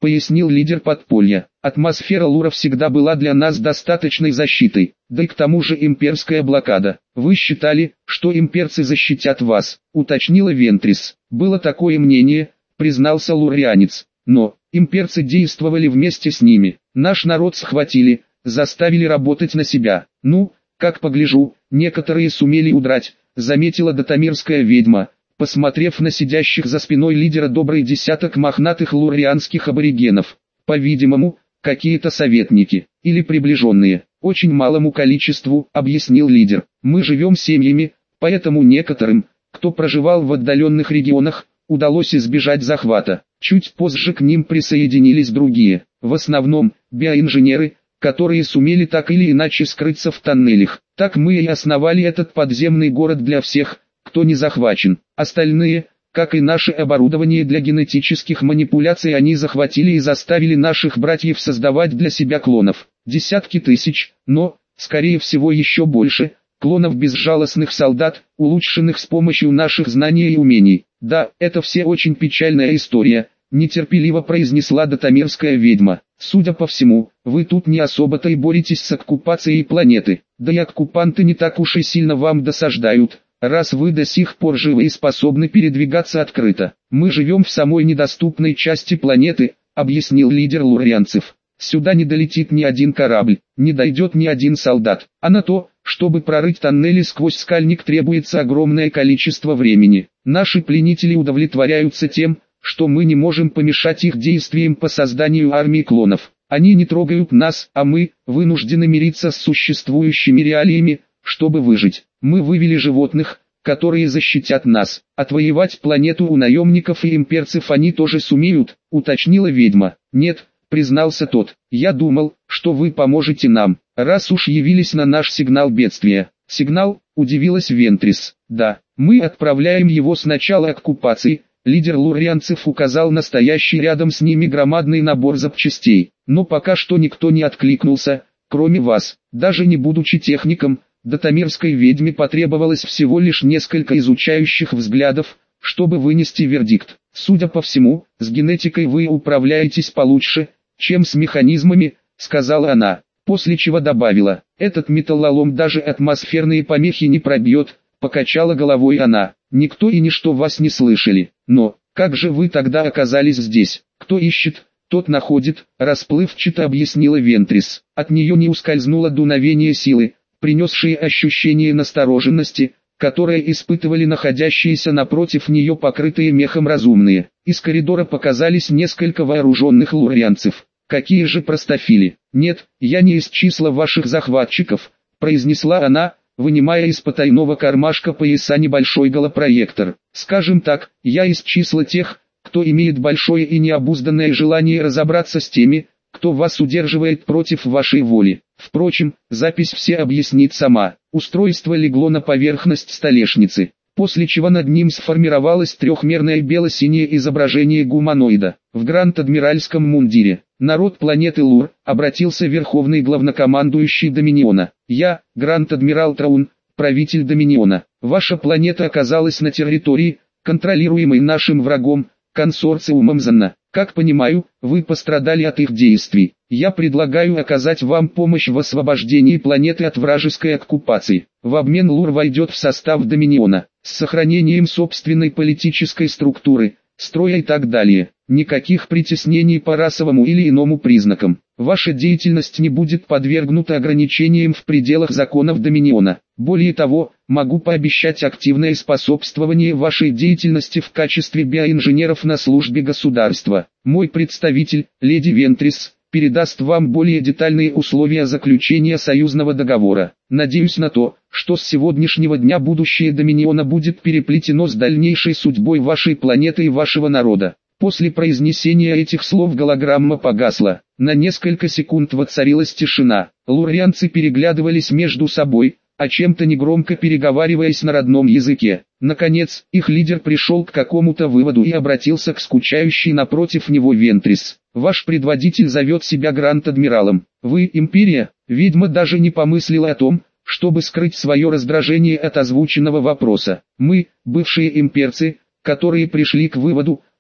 A: пояснил лидер подполья. Атмосфера Лура всегда была для нас достаточной защитой, да и к тому же имперская блокада. Вы считали, что имперцы защитят вас, уточнила Вентрис. Было такое мнение, признался лурианец, но имперцы действовали вместе с ними. Наш народ схватили, заставили работать на себя. Ну, как погляжу, некоторые сумели удрать, заметила дотамирская ведьма, посмотрев на сидящих за спиной лидера добрый десяток мохнатых лурианских аборигенов. По-видимому, какие-то советники, или приближенные, очень малому количеству, объяснил лидер. Мы живем семьями, поэтому некоторым, кто проживал в отдаленных регионах, удалось избежать захвата. Чуть позже к ним присоединились другие, в основном, биоинженеры, которые сумели так или иначе скрыться в тоннелях. Так мы и основали этот подземный город для всех, кто не захвачен. Остальные, как и наше оборудование для генетических манипуляций, они захватили и заставили наших братьев создавать для себя клонов. Десятки тысяч, но, скорее всего еще больше, клонов безжалостных солдат, улучшенных с помощью наших знаний и умений. Да, это все очень печальная история, нетерпеливо произнесла дотамирская ведьма. Судя по всему, вы тут не особо-то и боретесь с оккупацией планеты. Да и оккупанты не так уж и сильно вам досаждают, раз вы до сих пор живы и способны передвигаться открыто. Мы живем в самой недоступной части планеты, объяснил лидер лурианцев. Сюда не долетит ни один корабль, не дойдет ни один солдат, а на то, чтобы прорыть тоннели сквозь скальник, требуется огромное количество времени. Наши пленители удовлетворяются тем, что мы не можем помешать их действиям по созданию армии клонов. Они не трогают нас, а мы вынуждены мириться с существующими реалиями, чтобы выжить. Мы вывели животных, которые защитят нас. Отвоевать планету у наемников и имперцев они тоже сумеют, уточнила ведьма. Нет, признался тот, я думал, что вы поможете нам, раз уж явились на наш сигнал бедствия. Сигнал, удивилась Вентрис. Да, мы отправляем его с начала оккупации. Лидер лурианцев указал на стоящий рядом с ними громадный набор запчастей. Но пока что никто не откликнулся, кроме вас. Даже не будучи техником, дотамирской ведьме потребовалось всего лишь несколько изучающих взглядов, чтобы вынести вердикт. Судя по всему, с генетикой вы управляетесь получше, чем с механизмами, сказала она, после чего добавила, этот металлолом даже атмосферные помехи не пробьет, покачала головой она. Никто и ничто вас не слышали. Но, как же вы тогда оказались здесь? Кто ищет, тот находит, расплывчато объяснила Вентрис. От нее не ускользнуло дуновение силы, принесшее ощущение настороженности, которое испытывали находящиеся напротив нее покрытые мехом разумные. Из коридора показались несколько вооруженных лурианцев. Какие же простофили? Нет, я не из числа ваших захватчиков, произнесла она, вынимая из потайного кармашка пояса небольшой голопроектор. Скажем так, я из числа тех, кто имеет большое и необузданное желание разобраться с теми, кто вас удерживает против вашей воли. Впрочем, запись все объяснит сама. Устройство легло на поверхность столешницы, после чего над ним сформировалось трехмерное бело-синее изображение гуманоида. В гранд-адмиральском мундире. Народ планеты Лур, обратился верховный главнокомандующий Доминиона. Я, Гранд-адмирал Траун, правитель Доминиона. Ваша планета оказалась на территории, контролируемой нашим врагом, консорциумом Занна. Как понимаю, вы пострадали от их действий. Я предлагаю оказать вам помощь в освобождении планеты от вражеской оккупации. В обмен Лур войдет в состав Доминиона, с сохранением собственной политической структуры, строя и так далее. Никаких притеснений по расовому или иному признакам. Ваша деятельность не будет подвергнута ограничениям в пределах законов Доминиона. Более того, могу пообещать активное способствование вашей деятельности в качестве биоинженеров на службе государства. Мой представитель, леди Вентрис, передаст вам более детальные условия заключения союзного договора. Надеюсь на то, что с сегодняшнего дня будущее Доминиона будет переплетено с дальнейшей судьбой вашей планеты и вашего народа. После произнесения этих слов голограмма погасла. На несколько секунд воцарилась тишина. Лурианцы переглядывались между собой, о чем-то негромко переговариваясь на родном языке. Наконец, их лидер пришел к какому-то выводу и обратился к скучающей напротив него Вентрис. «Ваш предводитель зовет себя Гранд-адмиралом. Вы империя?» Ведьма даже не помыслила о том, чтобы скрыть свое раздражение от озвученного вопроса. «Мы, бывшие имперцы, которые пришли к выводу,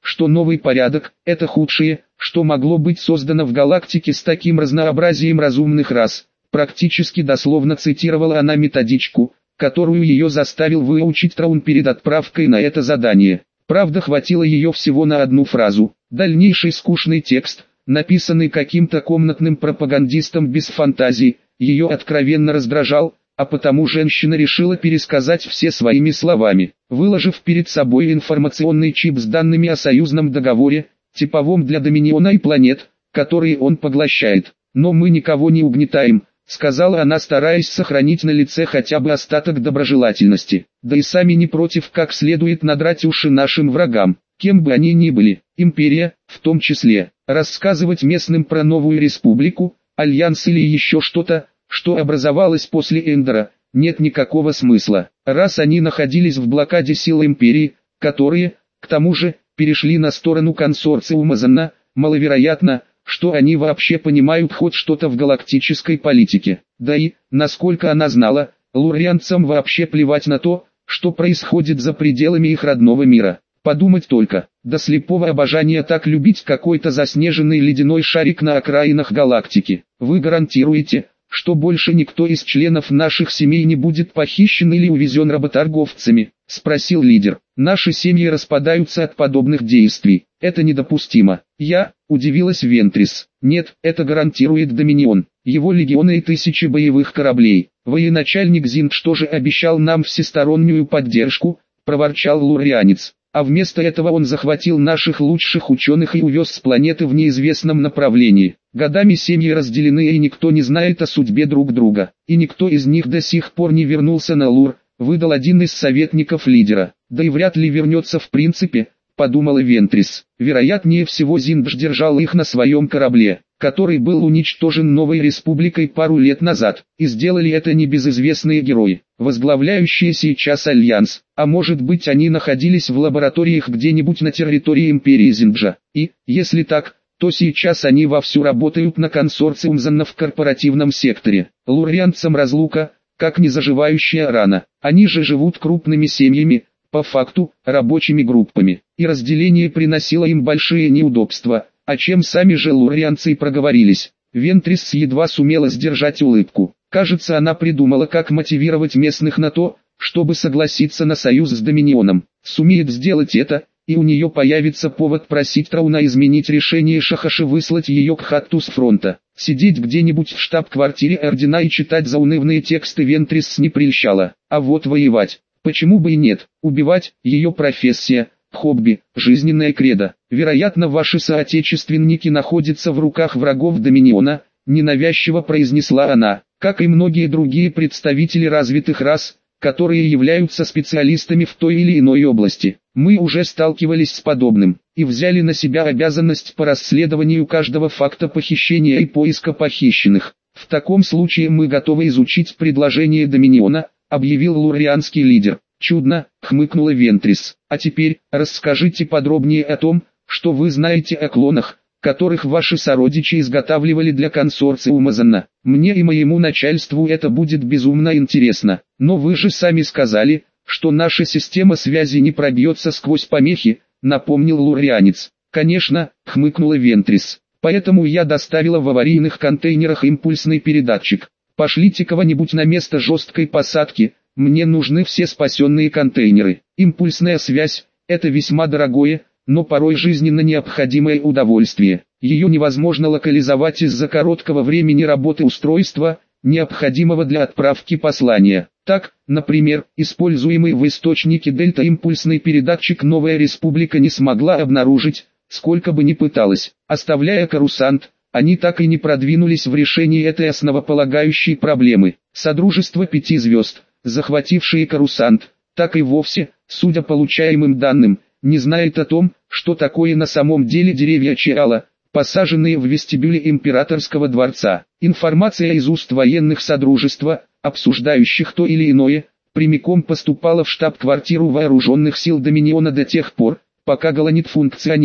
A: что новый порядок – это худшее, что могло быть создано в галактике с таким разнообразием разумных рас. Практически дословно цитировала она методичку, которую ее заставил выучить Траун перед отправкой на это задание. Правда, хватило ее всего на одну фразу. Дальнейший скучный текст, написанный каким-то комнатным пропагандистом без фантазии, ее откровенно раздражал, а потому женщина решила пересказать все своими словами. Выложив перед собой информационный чип с данными о союзном договоре, типовом для Доминиона и планет, которые он поглощает. «Но мы никого не угнетаем», — сказала она, стараясь сохранить на лице хотя бы остаток доброжелательности. «Да и сами не против как следует надрать уши нашим врагам, кем бы они ни были, империя, в том числе, рассказывать местным про новую республику, альянс или еще что-то, что образовалось после Эндора, нет никакого смысла, раз они находились в блокаде сил империи, которые, к тому же, перешли на сторону консорциума Занна, маловероятно, что они вообще понимают хоть что-то в галактической политике. Да и, насколько она знала, лурианцам вообще плевать на то, что происходит за пределами их родного мира. Подумать только, до слепого обожания так любить какой-то заснеженный ледяной шарик на окраинах галактики. Вы гарантируете, что больше никто из членов наших семей не будет похищен или увезен работорговцами?» — спросил лидер. «Наши семьи распадаются от подобных действий. Это недопустимо». «Я», — удивилась Вентрис. «Нет, это гарантирует Доминион, его легионы и тысячи боевых кораблей. Военачальник Зиндж тоже обещал нам всестороннюю поддержку», — проворчал лурианец. «А вместо этого он захватил наших лучших ученых и увез с планеты в неизвестном направлении. Годами семьи разделены и никто не знает о судьбе друг друга. И никто из них до сих пор не вернулся на Лур», — выдал один из советников лидера. «Да и вряд ли вернется в принципе», — подумала Вентрис. Вероятнее всего Зиндж держал их на своем корабле, который был уничтожен Новой Республикой пару лет назад, и сделали это небезызвестные герои, возглавляющие сейчас Альянс, а может быть они находились в лабораториях где-нибудь на территории Империи Зинджа, и, если так, то сейчас они вовсю работают на консорциум Занна в корпоративном секторе. Лурианцам разлука, как незаживающая рана, они же живут крупными семьями, по факту, рабочими группами, и разделение приносило им большие неудобства, о чем сами же лурианцы и проговорились. Вентрис едва сумела сдержать улыбку. Кажется, она придумала, как мотивировать местных на то, чтобы согласиться на союз с Доминионом. Сумеет сделать это, и у нее появится повод просить Трауна изменить решение Шахаши выслать ее к Хатту с фронта. Сидеть где-нибудь в штаб-квартире Ордена и читать заунывные тексты Вентрис не прельщала. А вот воевать, почему бы и нет, убивать, ее профессия, хобби, жизненная кредо. Вероятно, ваши соотечественники находятся в руках врагов Доминиона, ненавязчиво произнесла она, как и многие другие представители развитых рас, которые являются специалистами в той или иной области. Мы уже сталкивались с подобным, и взяли на себя обязанность по расследованию каждого факта похищения и поиска похищенных. В таком случае мы готовы изучить предложение Доминиона, объявил лурианский лидер. «Чудно», — хмыкнула Вентрис. «А теперь, расскажите подробнее о том, что вы знаете о клонах, которых ваши сородичи изготавливали для консорциума Занна. Мне и моему начальству это будет безумно интересно. Но вы же сами сказали, что наша система связи не пробьется сквозь помехи», — напомнил лурианец. «Конечно», — хмыкнула Вентрис. «Поэтому я доставила в аварийных контейнерах импульсный передатчик. Пошлите кого-нибудь на место жесткой посадки. Мне нужны все спасенные контейнеры. Импульсная связь – это весьма дорогое, но порой жизненно необходимое удовольствие. Ее невозможно локализовать из-за короткого времени работы устройства, необходимого для отправки послания. Так, например, используемый в источнике Дельта импульсный передатчик Новая Республика не смогла обнаружить, сколько бы ни пыталась. Оставляя Корусант, они так и не продвинулись в решении этой основополагающей проблемы. Содружество пяти звезд, захватившие Корусант, так и вовсе, судя по получаемым данным, не знает о том, что такое на самом деле деревья Чиала, посаженные в вестибюле императорского дворца. Информация из уст военных содружества, обсуждающих то или иное, прямиком поступала в штаб-квартиру вооруженных сил Доминиона до тех пор, пока Галанит функционировал.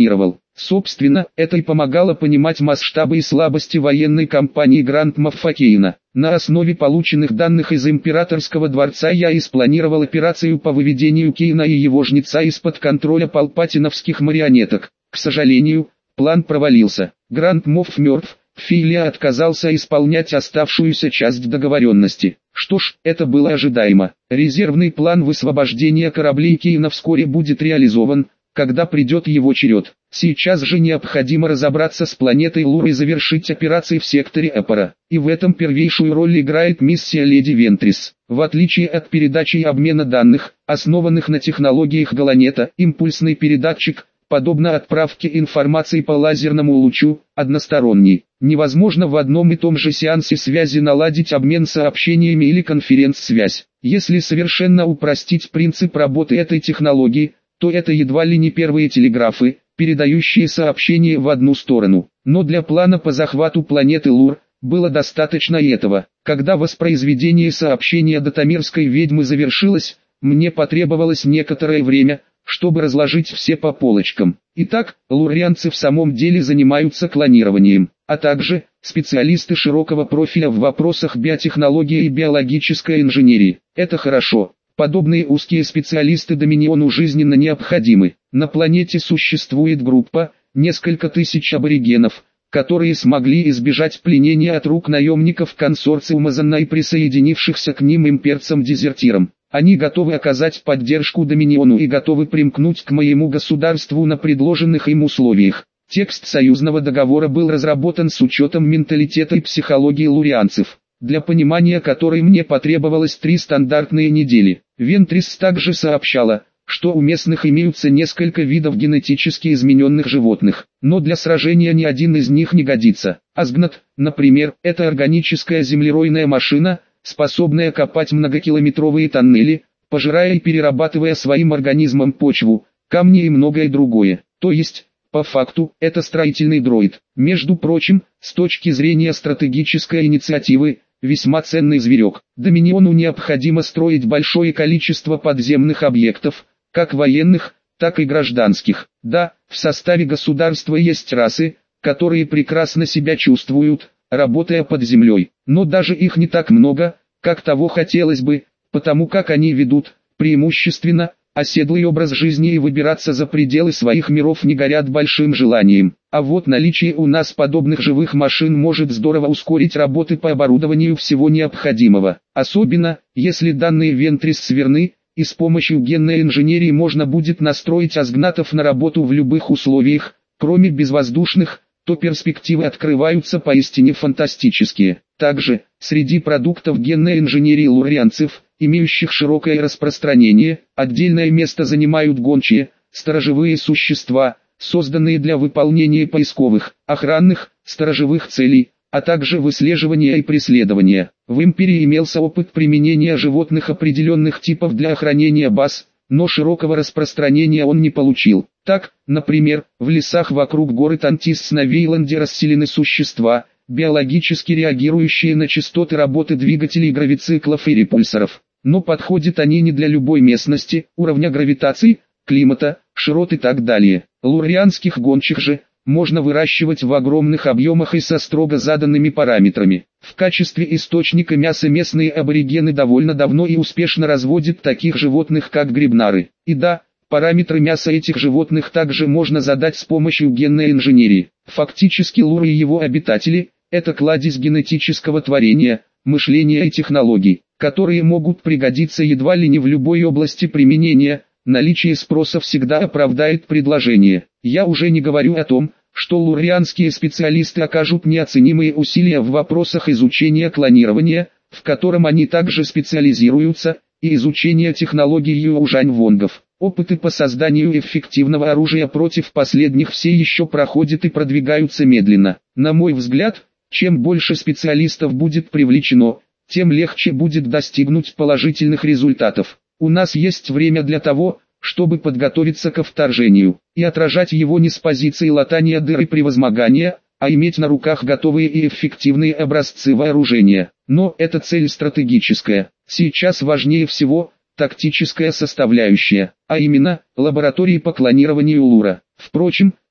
A: Собственно, это и помогало понимать масштабы и слабости военной кампании Гранд-Моффа Кейна. На основе полученных данных из императорского дворца я и спланировал операцию по выведению Кейна и его жнеца из-под контроля палпатиновских марионеток. К сожалению, план провалился. Гранд-Мофф мертв, Филия отказался исполнять оставшуюся часть договоренности. Что ж, это было ожидаемо. Резервный план высвобождения кораблей Кейна вскоре будет реализован, когда придет его черед. Сейчас же необходимо разобраться с планетой Лур и завершить операции в секторе Эпора. И в этом первейшую роль играет миссия Леди Вентрис. В отличие от передачи и обмена данных, основанных на технологиях Галанета, импульсный передатчик, подобно отправке информации по лазерному лучу, односторонний. Невозможно в одном и том же сеансе связи наладить обмен сообщениями или конференц-связь. Если совершенно упростить принцип работы этой технологии, то это едва ли не первые телеграфы, передающие сообщения в одну сторону. Но для плана по захвату планеты Лур было достаточно и этого. Когда воспроизведение сообщения датамирской ведьмы завершилось, мне потребовалось некоторое время, чтобы разложить все по полочкам. Итак, лурианцы в самом деле занимаются клонированием, а также специалисты широкого профиля в вопросах биотехнологии и биологической инженерии. Это хорошо. Подобные узкие специалисты Доминиону жизненно необходимы. На планете существует группа, несколько тысяч аборигенов, которые смогли избежать пленения от рук наемников консорциума Занна и присоединившихся к ним имперцам-дезертирам. Они готовы оказать поддержку Доминиону и готовы примкнуть к моему государству на предложенных им условиях. Текст союзного договора был разработан с учетом менталитета и психологии лурианцев, для понимания которой мне потребовалось три стандартные недели. Вентрис также сообщала, что у местных имеются несколько видов генетически измененных животных, но для сражения ни один из них не годится. Асгнат, например, это органическая землеройная машина, способная копать многокилометровые тоннели, пожирая и перерабатывая своим организмом почву, камни и многое другое. То есть, по факту, это строительный дроид. Между прочим, с точки зрения стратегической инициативы, весьма ценный зверек. Доминиону необходимо строить большое количество подземных объектов, как военных, так и гражданских. Да, в составе государства есть расы, которые прекрасно себя чувствуют, работая под землей. Но даже их не так много, как того хотелось бы, потому как они ведут, преимущественно, оседлый образ жизни и выбираться за пределы своих миров не горят большим желанием. А вот наличие у нас подобных живых машин может здорово ускорить работы по оборудованию всего необходимого. Особенно, если данные Вентрис верны, и с помощью генной инженерии можно будет настроить асгнатов на работу в любых условиях, кроме безвоздушных, то перспективы открываются поистине фантастические. Также, среди продуктов генной инженерии лурианцев, имеющих широкое распространение, отдельное место занимают гончие, сторожевые существа, созданные для выполнения поисковых, охранных, сторожевых целей, а также выслеживания и преследования. В империи имелся опыт применения животных определенных типов для охранения баз, но широкого распространения он не получил. Так, например, в лесах вокруг горы Тантис на Вейланде расселены существа, биологически реагирующие на частоты работы двигателей гравициклов и репульсоров. Но подходят они не для любой местности, уровня гравитации, климата, широт и так далее. Лурианских гончих же можно выращивать в огромных объемах и со строго заданными параметрами. В качестве источника мяса местные аборигены довольно давно и успешно разводят таких животных как грибнары. И да, параметры мяса этих животных также можно задать с помощью генной инженерии. Фактически Лур и его обитатели – это кладезь генетического творения, мышления и технологий, которые могут пригодиться едва ли не в любой области применения. Наличие спроса всегда оправдает предложение. Я уже не говорю о том, что лурианские специалисты окажут неоценимые усилия в вопросах изучения клонирования, в котором они также специализируются, и изучения технологий южань-вонгов. Опыты по созданию эффективного оружия против последних все еще проходят и продвигаются медленно. На мой взгляд, чем больше специалистов будет привлечено, тем легче будет достигнуть положительных результатов. У нас есть время для того, чтобы подготовиться ко вторжению, и отражать его не с позиции латания дыр и превозмогания, а иметь на руках готовые и эффективные образцы вооружения. Но эта цель стратегическая. Сейчас важнее всего тактическая составляющая, а именно, лаборатории по клонированию Лура. Впрочем,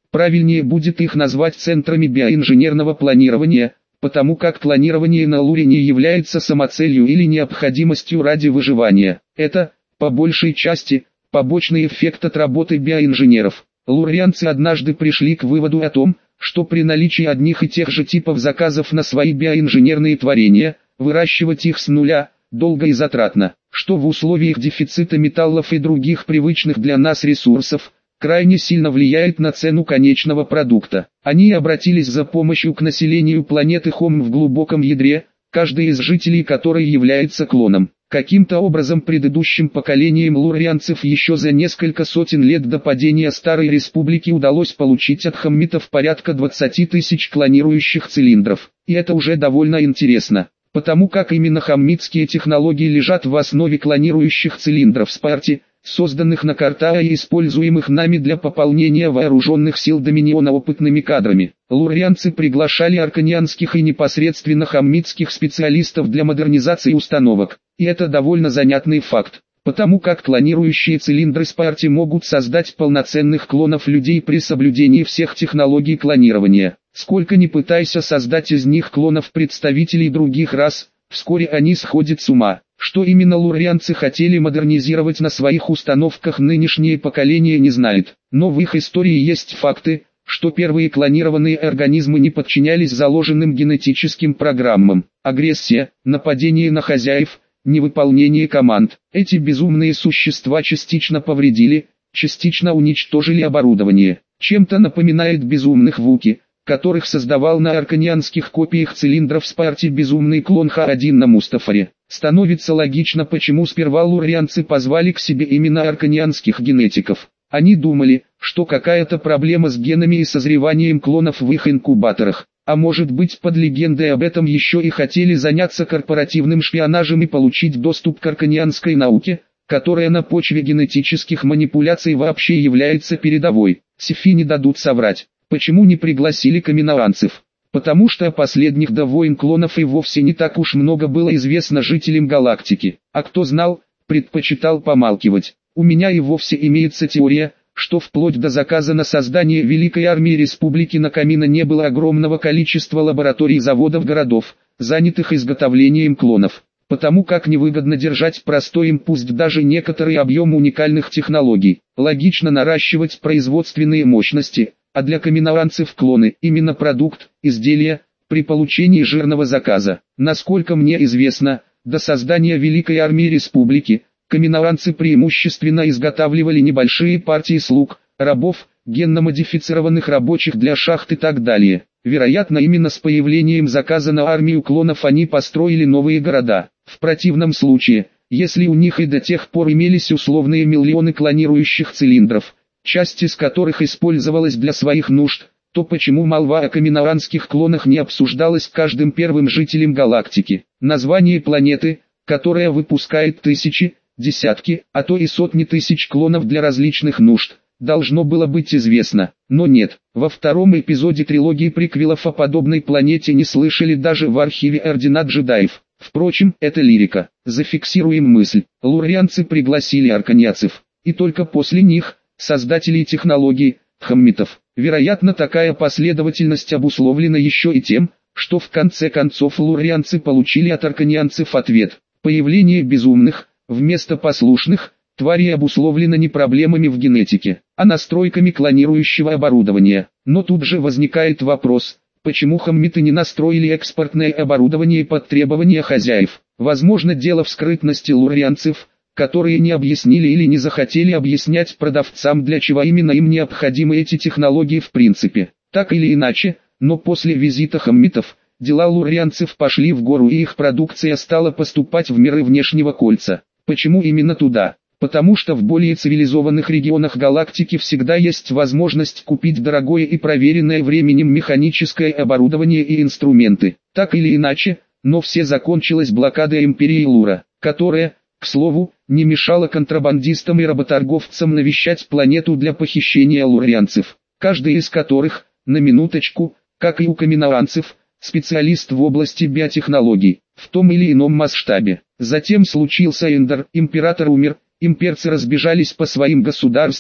A: Правильнее будет их назвать центрами биоинженерного планирования, потому как планирование на Луре не является самоцелью или необходимостью ради выживания. Это, по большей части, побочный эффект от работы биоинженеров. Лурианцы однажды пришли к выводу о том, что при наличии одних и тех же типов заказов на свои биоинженерные творения, выращивать их с нуля, долго и затратно, что в условиях дефицита металлов и других привычных для нас ресурсов, крайне сильно влияет на цену конечного продукта. Они обратились за помощью к населению планеты Хом в глубоком ядре, каждый из жителей которой является клоном. Каким-то образом предыдущим поколениям лурианцев еще за несколько сотен лет до падения Старой Республики удалось получить от хаммитов порядка двадцати тысяч клонирующих цилиндров. И это уже довольно интересно, потому как именно хаммитские технологии лежат в основе клонирующих цилиндров Спарти, созданных на Картаа и используемых нами для пополнения вооруженных сил Доминиона опытными кадрами. Лурианцы приглашали арканианских и непосредственно хаммитских специалистов для модернизации установок. И это довольно занятный факт, потому как клонирующие цилиндры Спарти могут создать полноценных клонов людей при соблюдении всех технологий клонирования. Сколько ни пытайся создать из них клонов представителей других рас, вскоре они сходят с ума. Что именно лурианцы хотели модернизировать на своих установках нынешнее поколение не знает, но в их истории есть факты, что первые клонированные организмы не подчинялись заложенным генетическим программам. Агрессия, нападение на хозяев, невыполнение команд. Эти безумные существа частично повредили, частично уничтожили оборудование. Чем-то напоминает безумных Вуки, которых создавал на арканианских копиях цилиндров Спарти безумный клон Х один на Мустафаре. Становится логично, почему сперва лурианцы позвали к себе именно арканианских генетиков. Они думали, что какая-то проблема с генами и созреванием клонов в их инкубаторах. А может быть, под легендой об этом еще и хотели заняться корпоративным шпионажем и получить доступ к арканианской науке, которая на почве генетических манипуляций вообще является передовой. Сифи не дадут соврать. Почему не пригласили каминоанцев? Потому что о последних до войн клонов и вовсе не так уж много было известно жителям галактики. А кто знал, предпочитал помалкивать. У меня и вовсе имеется теория, что вплоть до заказа на создание Великой Армии Республики на Камино не было огромного количества лабораторий, заводов, городов, занятых изготовлением клонов. Потому как невыгодно держать простой им пусть даже некоторый объем уникальных технологий. Логично наращивать производственные мощности, а для каминоанцев клоны именно продукт, изделие, при получении жирного заказа. Насколько мне известно, до создания Великой Армии Республики, каминоанцы преимущественно изготавливали небольшие партии слуг, рабов, генно-модифицированных рабочих для шахт и так далее. Вероятно, именно с появлением заказа на армию клонов они построили новые города. В противном случае, если у них и до тех пор имелись условные миллионы клонирующих цилиндров, часть из которых использовалась для своих нужд, то почему молва о каминоанских клонах не обсуждалась каждым первым жителем галактики? Название планеты, которая выпускает тысячи, десятки, а то и сотни тысяч клонов для различных нужд, должно было быть известно, но нет. Во втором эпизоде трилогии приквелов о подобной планете не слышали даже в архиве Ордена Джедаев. Впрочем, это лирика. Зафиксируем мысль. Лурианцы пригласили арканианцев, и только после них – создателей технологий, хаммитов. Вероятно, такая последовательность обусловлена еще и тем, что в конце концов лурианцы получили от арканианцев ответ. Появление безумных, вместо послушных, тварей обусловлено не проблемами в генетике, а настройками клонирующего оборудования. Но тут же возникает вопрос, почему хаммиты не настроили экспортное оборудование под требования хозяев? Возможно, дело в скрытности лурианцев, которые не объяснили или не захотели объяснять продавцам, для чего именно им необходимы эти технологии в принципе. Так или иначе, но после визита хаммитов, дела лурианцев пошли в гору и их продукция стала поступать в миры внешнего кольца. Почему именно туда? Потому что в более цивилизованных регионах галактики всегда есть возможность купить дорогое и проверенное временем механическое оборудование и инструменты. Так или иначе, но все закончилось блокадой империи Лура, которая, к слову, не мешала контрабандистам и работорговцам навещать планету для похищения лурианцев, каждый из которых, на минуточку, как и у каминоанцев, специалист в области биотехнологий, в том или ином масштабе. Затем случился Эндор, император умер, имперцы разбежались по своим государствам,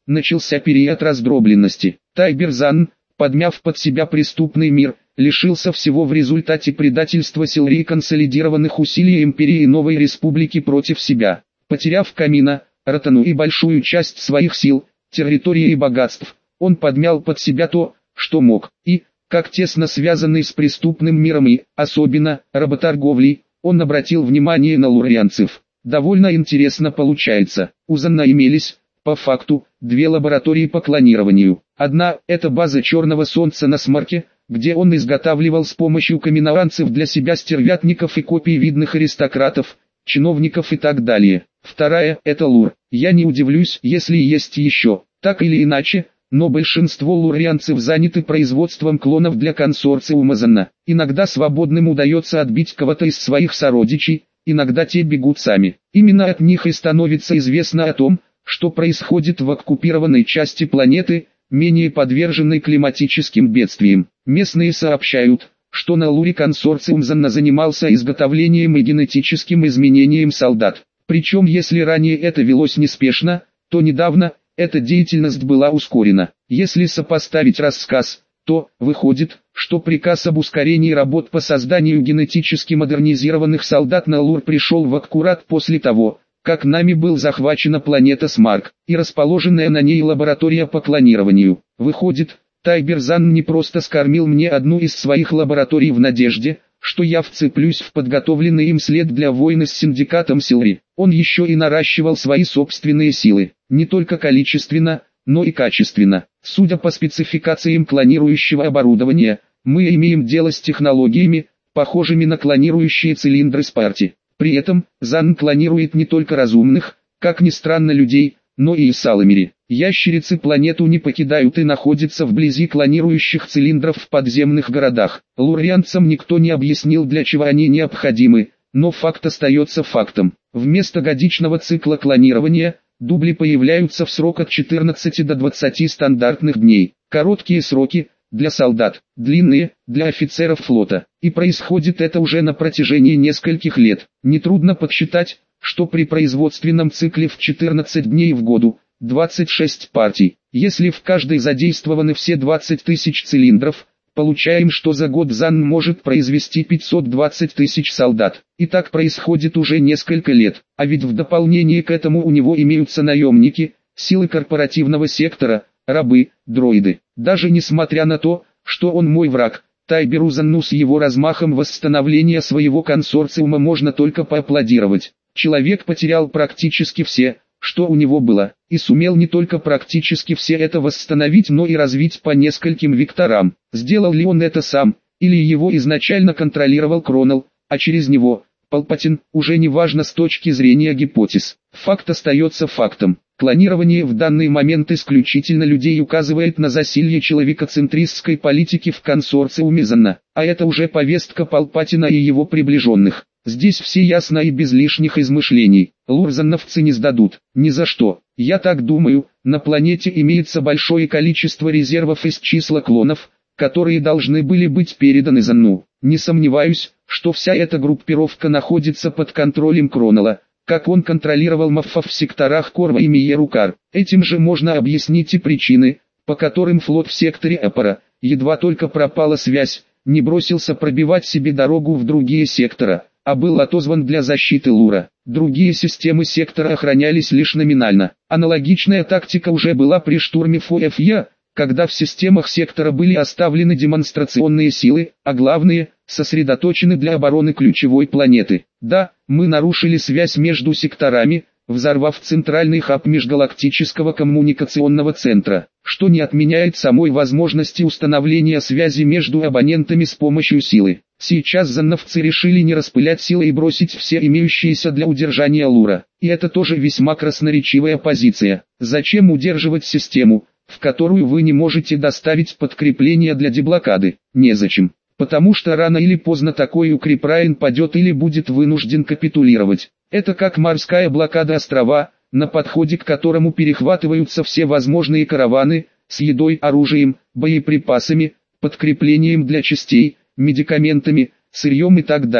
A: начался период раздробленности. Тайберзан, подмяв под себя преступный мир, лишился всего в результате предательства Силри и консолидированных усилий империи и новой республики против себя. Потеряв Камина, Ротану и большую часть своих сил, территории и богатств, он подмял под себя то, что мог, и, как тесно связанный с преступным миром и, особенно, работорговлей, он обратил внимание на луррианцев. Довольно интересно получается. У Занна имелись, по факту, две лаборатории по клонированию. Одна – это база Черного Солнца на Смарке, где он изготавливал с помощью каминоранцев для себя стервятников и копий видных аристократов, чиновников и так далее. Вторая – это Лур. Я не удивлюсь, если есть еще. Так или иначе, но большинство луррианцев заняты производством клонов для консорциума Занна. Иногда свободным удается отбить кого-то из своих сородичей, иногда те бегут сами. Именно от них и становится известно о том, что происходит в оккупированной части планеты, менее подверженной климатическим бедствиям. Местные сообщают, что на Луре консорциум Занна занимался изготовлением и генетическим изменением солдат. Причем если ранее это велось неспешно, то недавно эта деятельность была ускорена. Если сопоставить рассказ, то выходит, что приказ об ускорении работ по созданию генетически модернизированных солдат на Лур пришел в аккурат после того, как нами был захвачена планета Смарк и расположенная на ней лаборатория по клонированию. Выходит, Тайберзан не просто скормил мне одну из своих лабораторий в надежде, что я вцеплюсь в подготовленный им след для войны с синдикатом Силри. Он еще и наращивал свои собственные силы, не только количественно, но и качественно. Судя по спецификациям клонирующего оборудования, мы имеем дело с технологиями, похожими на клонирующие цилиндры Спарти. При этом, Занн клонирует не только разумных, как ни странно, людей, но и саламери. Ящерицы планету не покидают и находятся вблизи клонирующих цилиндров в подземных городах. Луррианцам никто не объяснил, для чего они необходимы, но факт остается фактом. Вместо годичного цикла клонирования, дубли появляются в срок от четырнадцати до двадцати стандартных дней. Короткие сроки – для солдат, длинные – для офицеров флота. И происходит это уже на протяжении нескольких лет. Нетрудно подсчитать, что при производственном цикле в четырнадцать дней в году, двадцать шесть партий, если в каждой задействованы все двадцать тысяч цилиндров, получаем, что за год Занн может произвести пятьсот двадцать тысяч солдат. И так происходит уже несколько лет, а ведь в дополнение к этому у него имеются наемники, силы корпоративного сектора, рабы, дроиды. Даже несмотря на то, что он мой враг, Тайберу Занну с его размахом восстановления своего консорциума можно только поаплодировать. Человек потерял практически все, что у него было, и сумел не только практически все это восстановить, но и развить по нескольким векторам. Сделал ли он это сам, или его изначально контролировал Кронал, а через него Палпатин, уже не важно с точки зрения гипотез. Факт остается фактом. Клонирование в данный момент исключительно людей указывает на засилье человекоцентристской политики в консорциуме Занна, а это уже повестка Палпатина и его приближенных. Здесь все ясно и без лишних измышлений. Лурзанновцы не сдадут, ни за что. Я так думаю, на планете имеется большое количество резервов из числа клонов, которые должны были быть переданы Занну. Не сомневаюсь, что вся эта группировка находится под контролем Кронала, как он контролировал Маффа в секторах Корва и Миерукар. Этим же можно объяснить и причины, по которым флот в секторе Эпора, едва только пропала связь, не бросился пробивать себе дорогу в другие сектора, а был отозван для защиты Лура. Другие системы сектора охранялись лишь номинально. Аналогичная тактика уже была при штурме ФОФЯ, когда в системах сектора были оставлены демонстрационные силы, а главные – сосредоточены для обороны ключевой планеты. Да, мы нарушили связь между секторами, взорвав центральный хаб межгалактического коммуникационного центра, что не отменяет самой возможности установления связи между абонентами с помощью силы. Сейчас занновцы решили не распылять силы и бросить все имеющиеся для удержания Лура. И это тоже весьма красноречивая позиция. Зачем удерживать систему, в которую вы не можете доставить подкрепление для деблокады? Незачем. Потому что рано или поздно такой укрепрайен падет или будет вынужден капитулировать. Это как морская блокада острова, на подходе к которому перехватываются все возможные караваны, с едой, оружием, боеприпасами, подкреплением для частей, медикаментами, сырьем и так далее.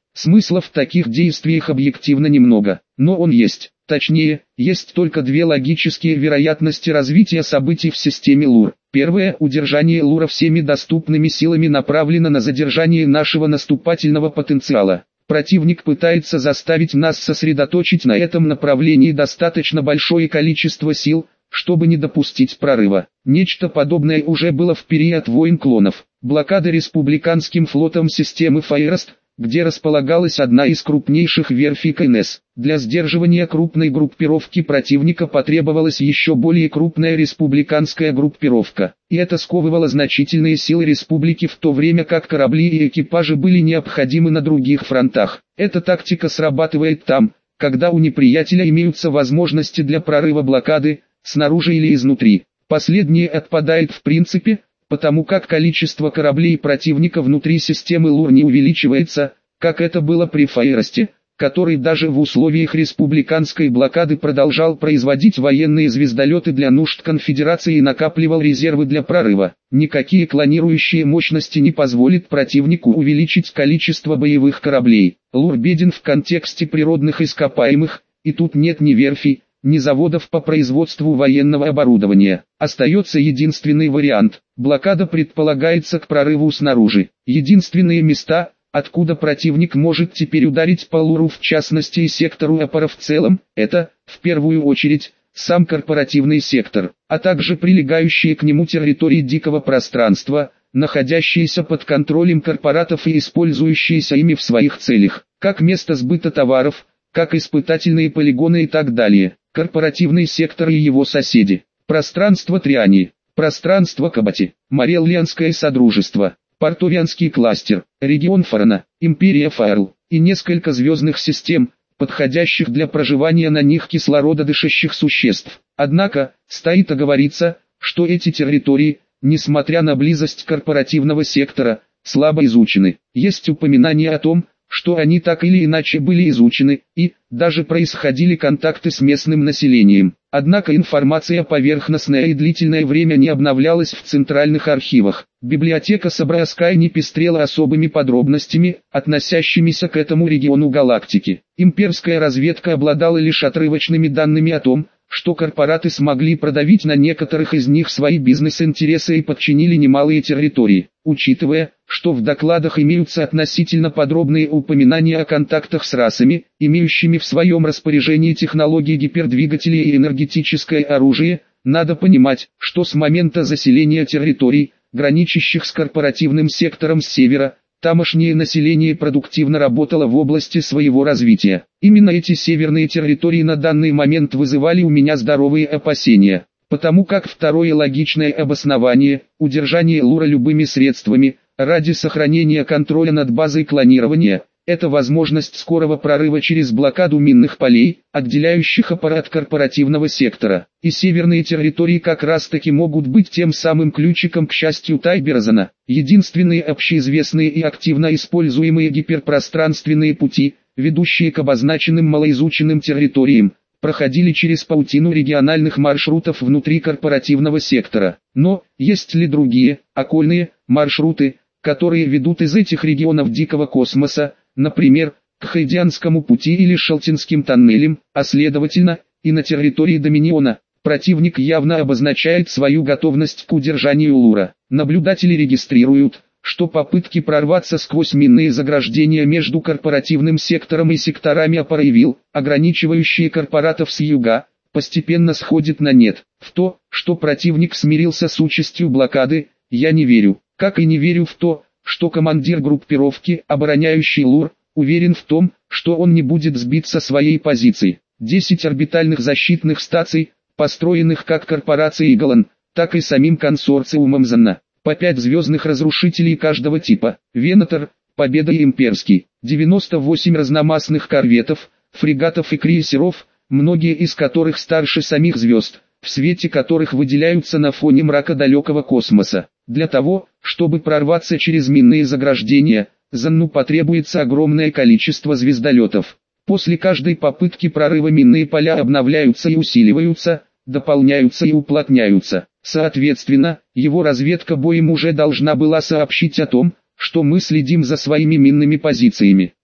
A: Смысла в таких действиях объективно немного, но он есть. Точнее, есть только две логические вероятности развития событий в системе Лур. Первое, удержание Лура всеми доступными силами направлено на задержание нашего наступательного потенциала. Противник пытается заставить нас сосредоточить на этом направлении достаточно большое количество сил, чтобы не допустить прорыва. Нечто подобное уже было в период войн клонов. Блокада республиканским флотом системы Фаерост, где располагалась одна из крупнейших верфей КНС. Для сдерживания крупной группировки противника потребовалась еще более крупная республиканская группировка. И это сковывало значительные силы республики, в то время как корабли и экипажи были необходимы на других фронтах. Эта тактика срабатывает там, когда у неприятеля имеются возможности для прорыва блокады, снаружи или изнутри. Последнее отпадает в принципе, потому как количество кораблей противника внутри системы Лур не увеличивается, как это было при Фаеросте, который даже в условиях республиканской блокады продолжал производить военные звездолеты для нужд конфедерации и накапливал резервы для прорыва. Никакие клонирующие мощности не позволят противнику увеличить количество боевых кораблей. Лур беден в контексте природных ископаемых, и тут нет ни верфей, ни заводов по производству военного оборудования. Остается единственный вариант. Блокада предполагается к прорыву снаружи. Единственные места, откуда противник может теперь ударить по Луру, в частности и сектору Апора в целом, это, в первую очередь, сам корпоративный сектор, а также прилегающие к нему территории дикого пространства, находящиеся под контролем корпоратов и использующиеся ими в своих целях, как место сбыта товаров, как испытательные полигоны и так далее. Корпоративный сектор и его соседи. Пространство Триани, пространство Кабати, Мореллианское Содружество, Портовианский кластер, регион Фарана, Империя Фаерл и несколько звездных систем, подходящих для проживания на них кислорододышащих существ. Однако, стоит оговориться, что эти территории, несмотря на близость корпоративного сектора, слабо изучены. Есть упоминание о том, что они так или иначе были изучены, и даже происходили контакты с местным населением. Однако информация поверхностная и длительное время не обновлялась в центральных архивах. Библиотека Собраскай не пестрела особыми подробностями, относящимися к этому региону галактики. Имперская разведка обладала лишь отрывочными данными о том, что корпораты смогли продавить на некоторых из них свои бизнес-интересы и подчинили немалые территории. Учитывая, что в докладах имеются относительно подробные упоминания о контактах с расами, имеющими в своем распоряжении технологии гипердвигателей и энергетическое оружие, надо понимать, что с момента заселения территорий, граничащих с корпоративным сектором с севера, тамошнее население продуктивно работало в области своего развития. Именно эти северные территории на данный момент вызывали у меня здоровые опасения, потому как второе логичное обоснование – удержание Лура любыми средствами, ради сохранения контроля над базой клонирования – это возможность скорого прорыва через блокаду минных полей, отделяющих аппарат корпоративного сектора. И северные территории как раз таки могут быть тем самым ключиком к счастью Тайберзена. Единственные общеизвестные и активно используемые гиперпространственные пути, ведущие к обозначенным малоизученным территориям, проходили через паутину региональных маршрутов внутри корпоративного сектора. Но, есть ли другие, окольные, маршруты, которые ведут из этих регионов дикого космоса, например, к Хайдианскому пути или Шелтинским тоннелям, а следовательно, и на территории Доминиона? Противник явно обозначает свою готовность к удержанию Лура. Наблюдатели регистрируют, что попытки прорваться сквозь минные заграждения между корпоративным сектором и секторами Апора и Вил, ограничивающие корпоратов с юга, постепенно сходят на нет. В то, что противник смирился с участью блокады, я не верю. Как и не верю в то, что командир группировки, обороняющий Лур, уверен в том, что он не будет сбит со своей позиции. Десять орбитальных защитных стаций, построенных как корпорацией Галан, так и самим консорциумом Занна. По пять звездных разрушителей каждого типа. Венатор, Победа и Имперский. девяносто восемь разномастных корветов, фрегатов и крейсеров, многие из которых старше самих звезд, в свете которых выделяются на фоне мрака далекого космоса. Для того, чтобы прорваться через минные заграждения, Занну потребуется огромное количество звездолетов. После каждой попытки прорыва минные поля обновляются и усиливаются, дополняются и уплотняются. Соответственно, его разведка боем уже должна была сообщить о том, что мы следим за своими минными позициями.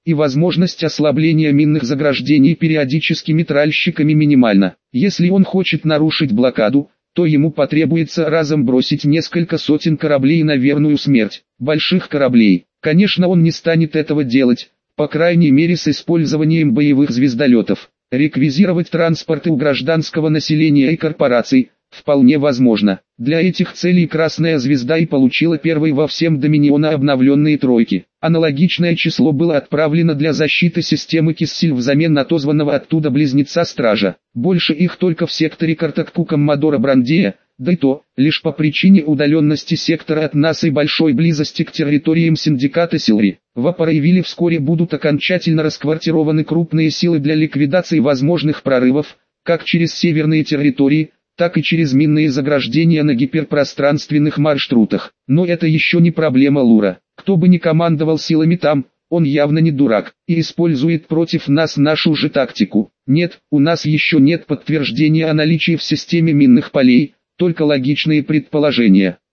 A: и возможность ослабления минных заграждений периодическими тральщиками минимальна. Если он хочет нарушить блокаду, то ему потребуется разом бросить несколько сотен кораблей на верную смерть. Больших кораблей, конечно, он не станет этого делать, по крайней мере с использованием боевых звездолетов. Реквизировать транспорты у гражданского населения и корпораций вполне возможно. Для этих целей Красная Звезда и получила первой во всем Доминиона обновленные тройки. Аналогичное число было отправлено для защиты системы Киссиль взамен на отозванного оттуда близнеца Стража. Больше их только в секторе Картакку Коммодора Брандея, да и то, лишь по причине удаленности сектора от нас и большой близости к территориям синдиката Силри. В Апарейвилле вскоре будут окончательно расквартированы крупные силы для ликвидации возможных прорывов, как через северные территории, так и через минные заграждения на гиперпространственных маршрутах. Но это еще не проблема Лура. Кто бы ни командовал силами там, он явно не дурак, и использует против нас нашу же тактику. Нет, у нас еще нет подтверждения о наличии в системе минных полей, только логичные предположения.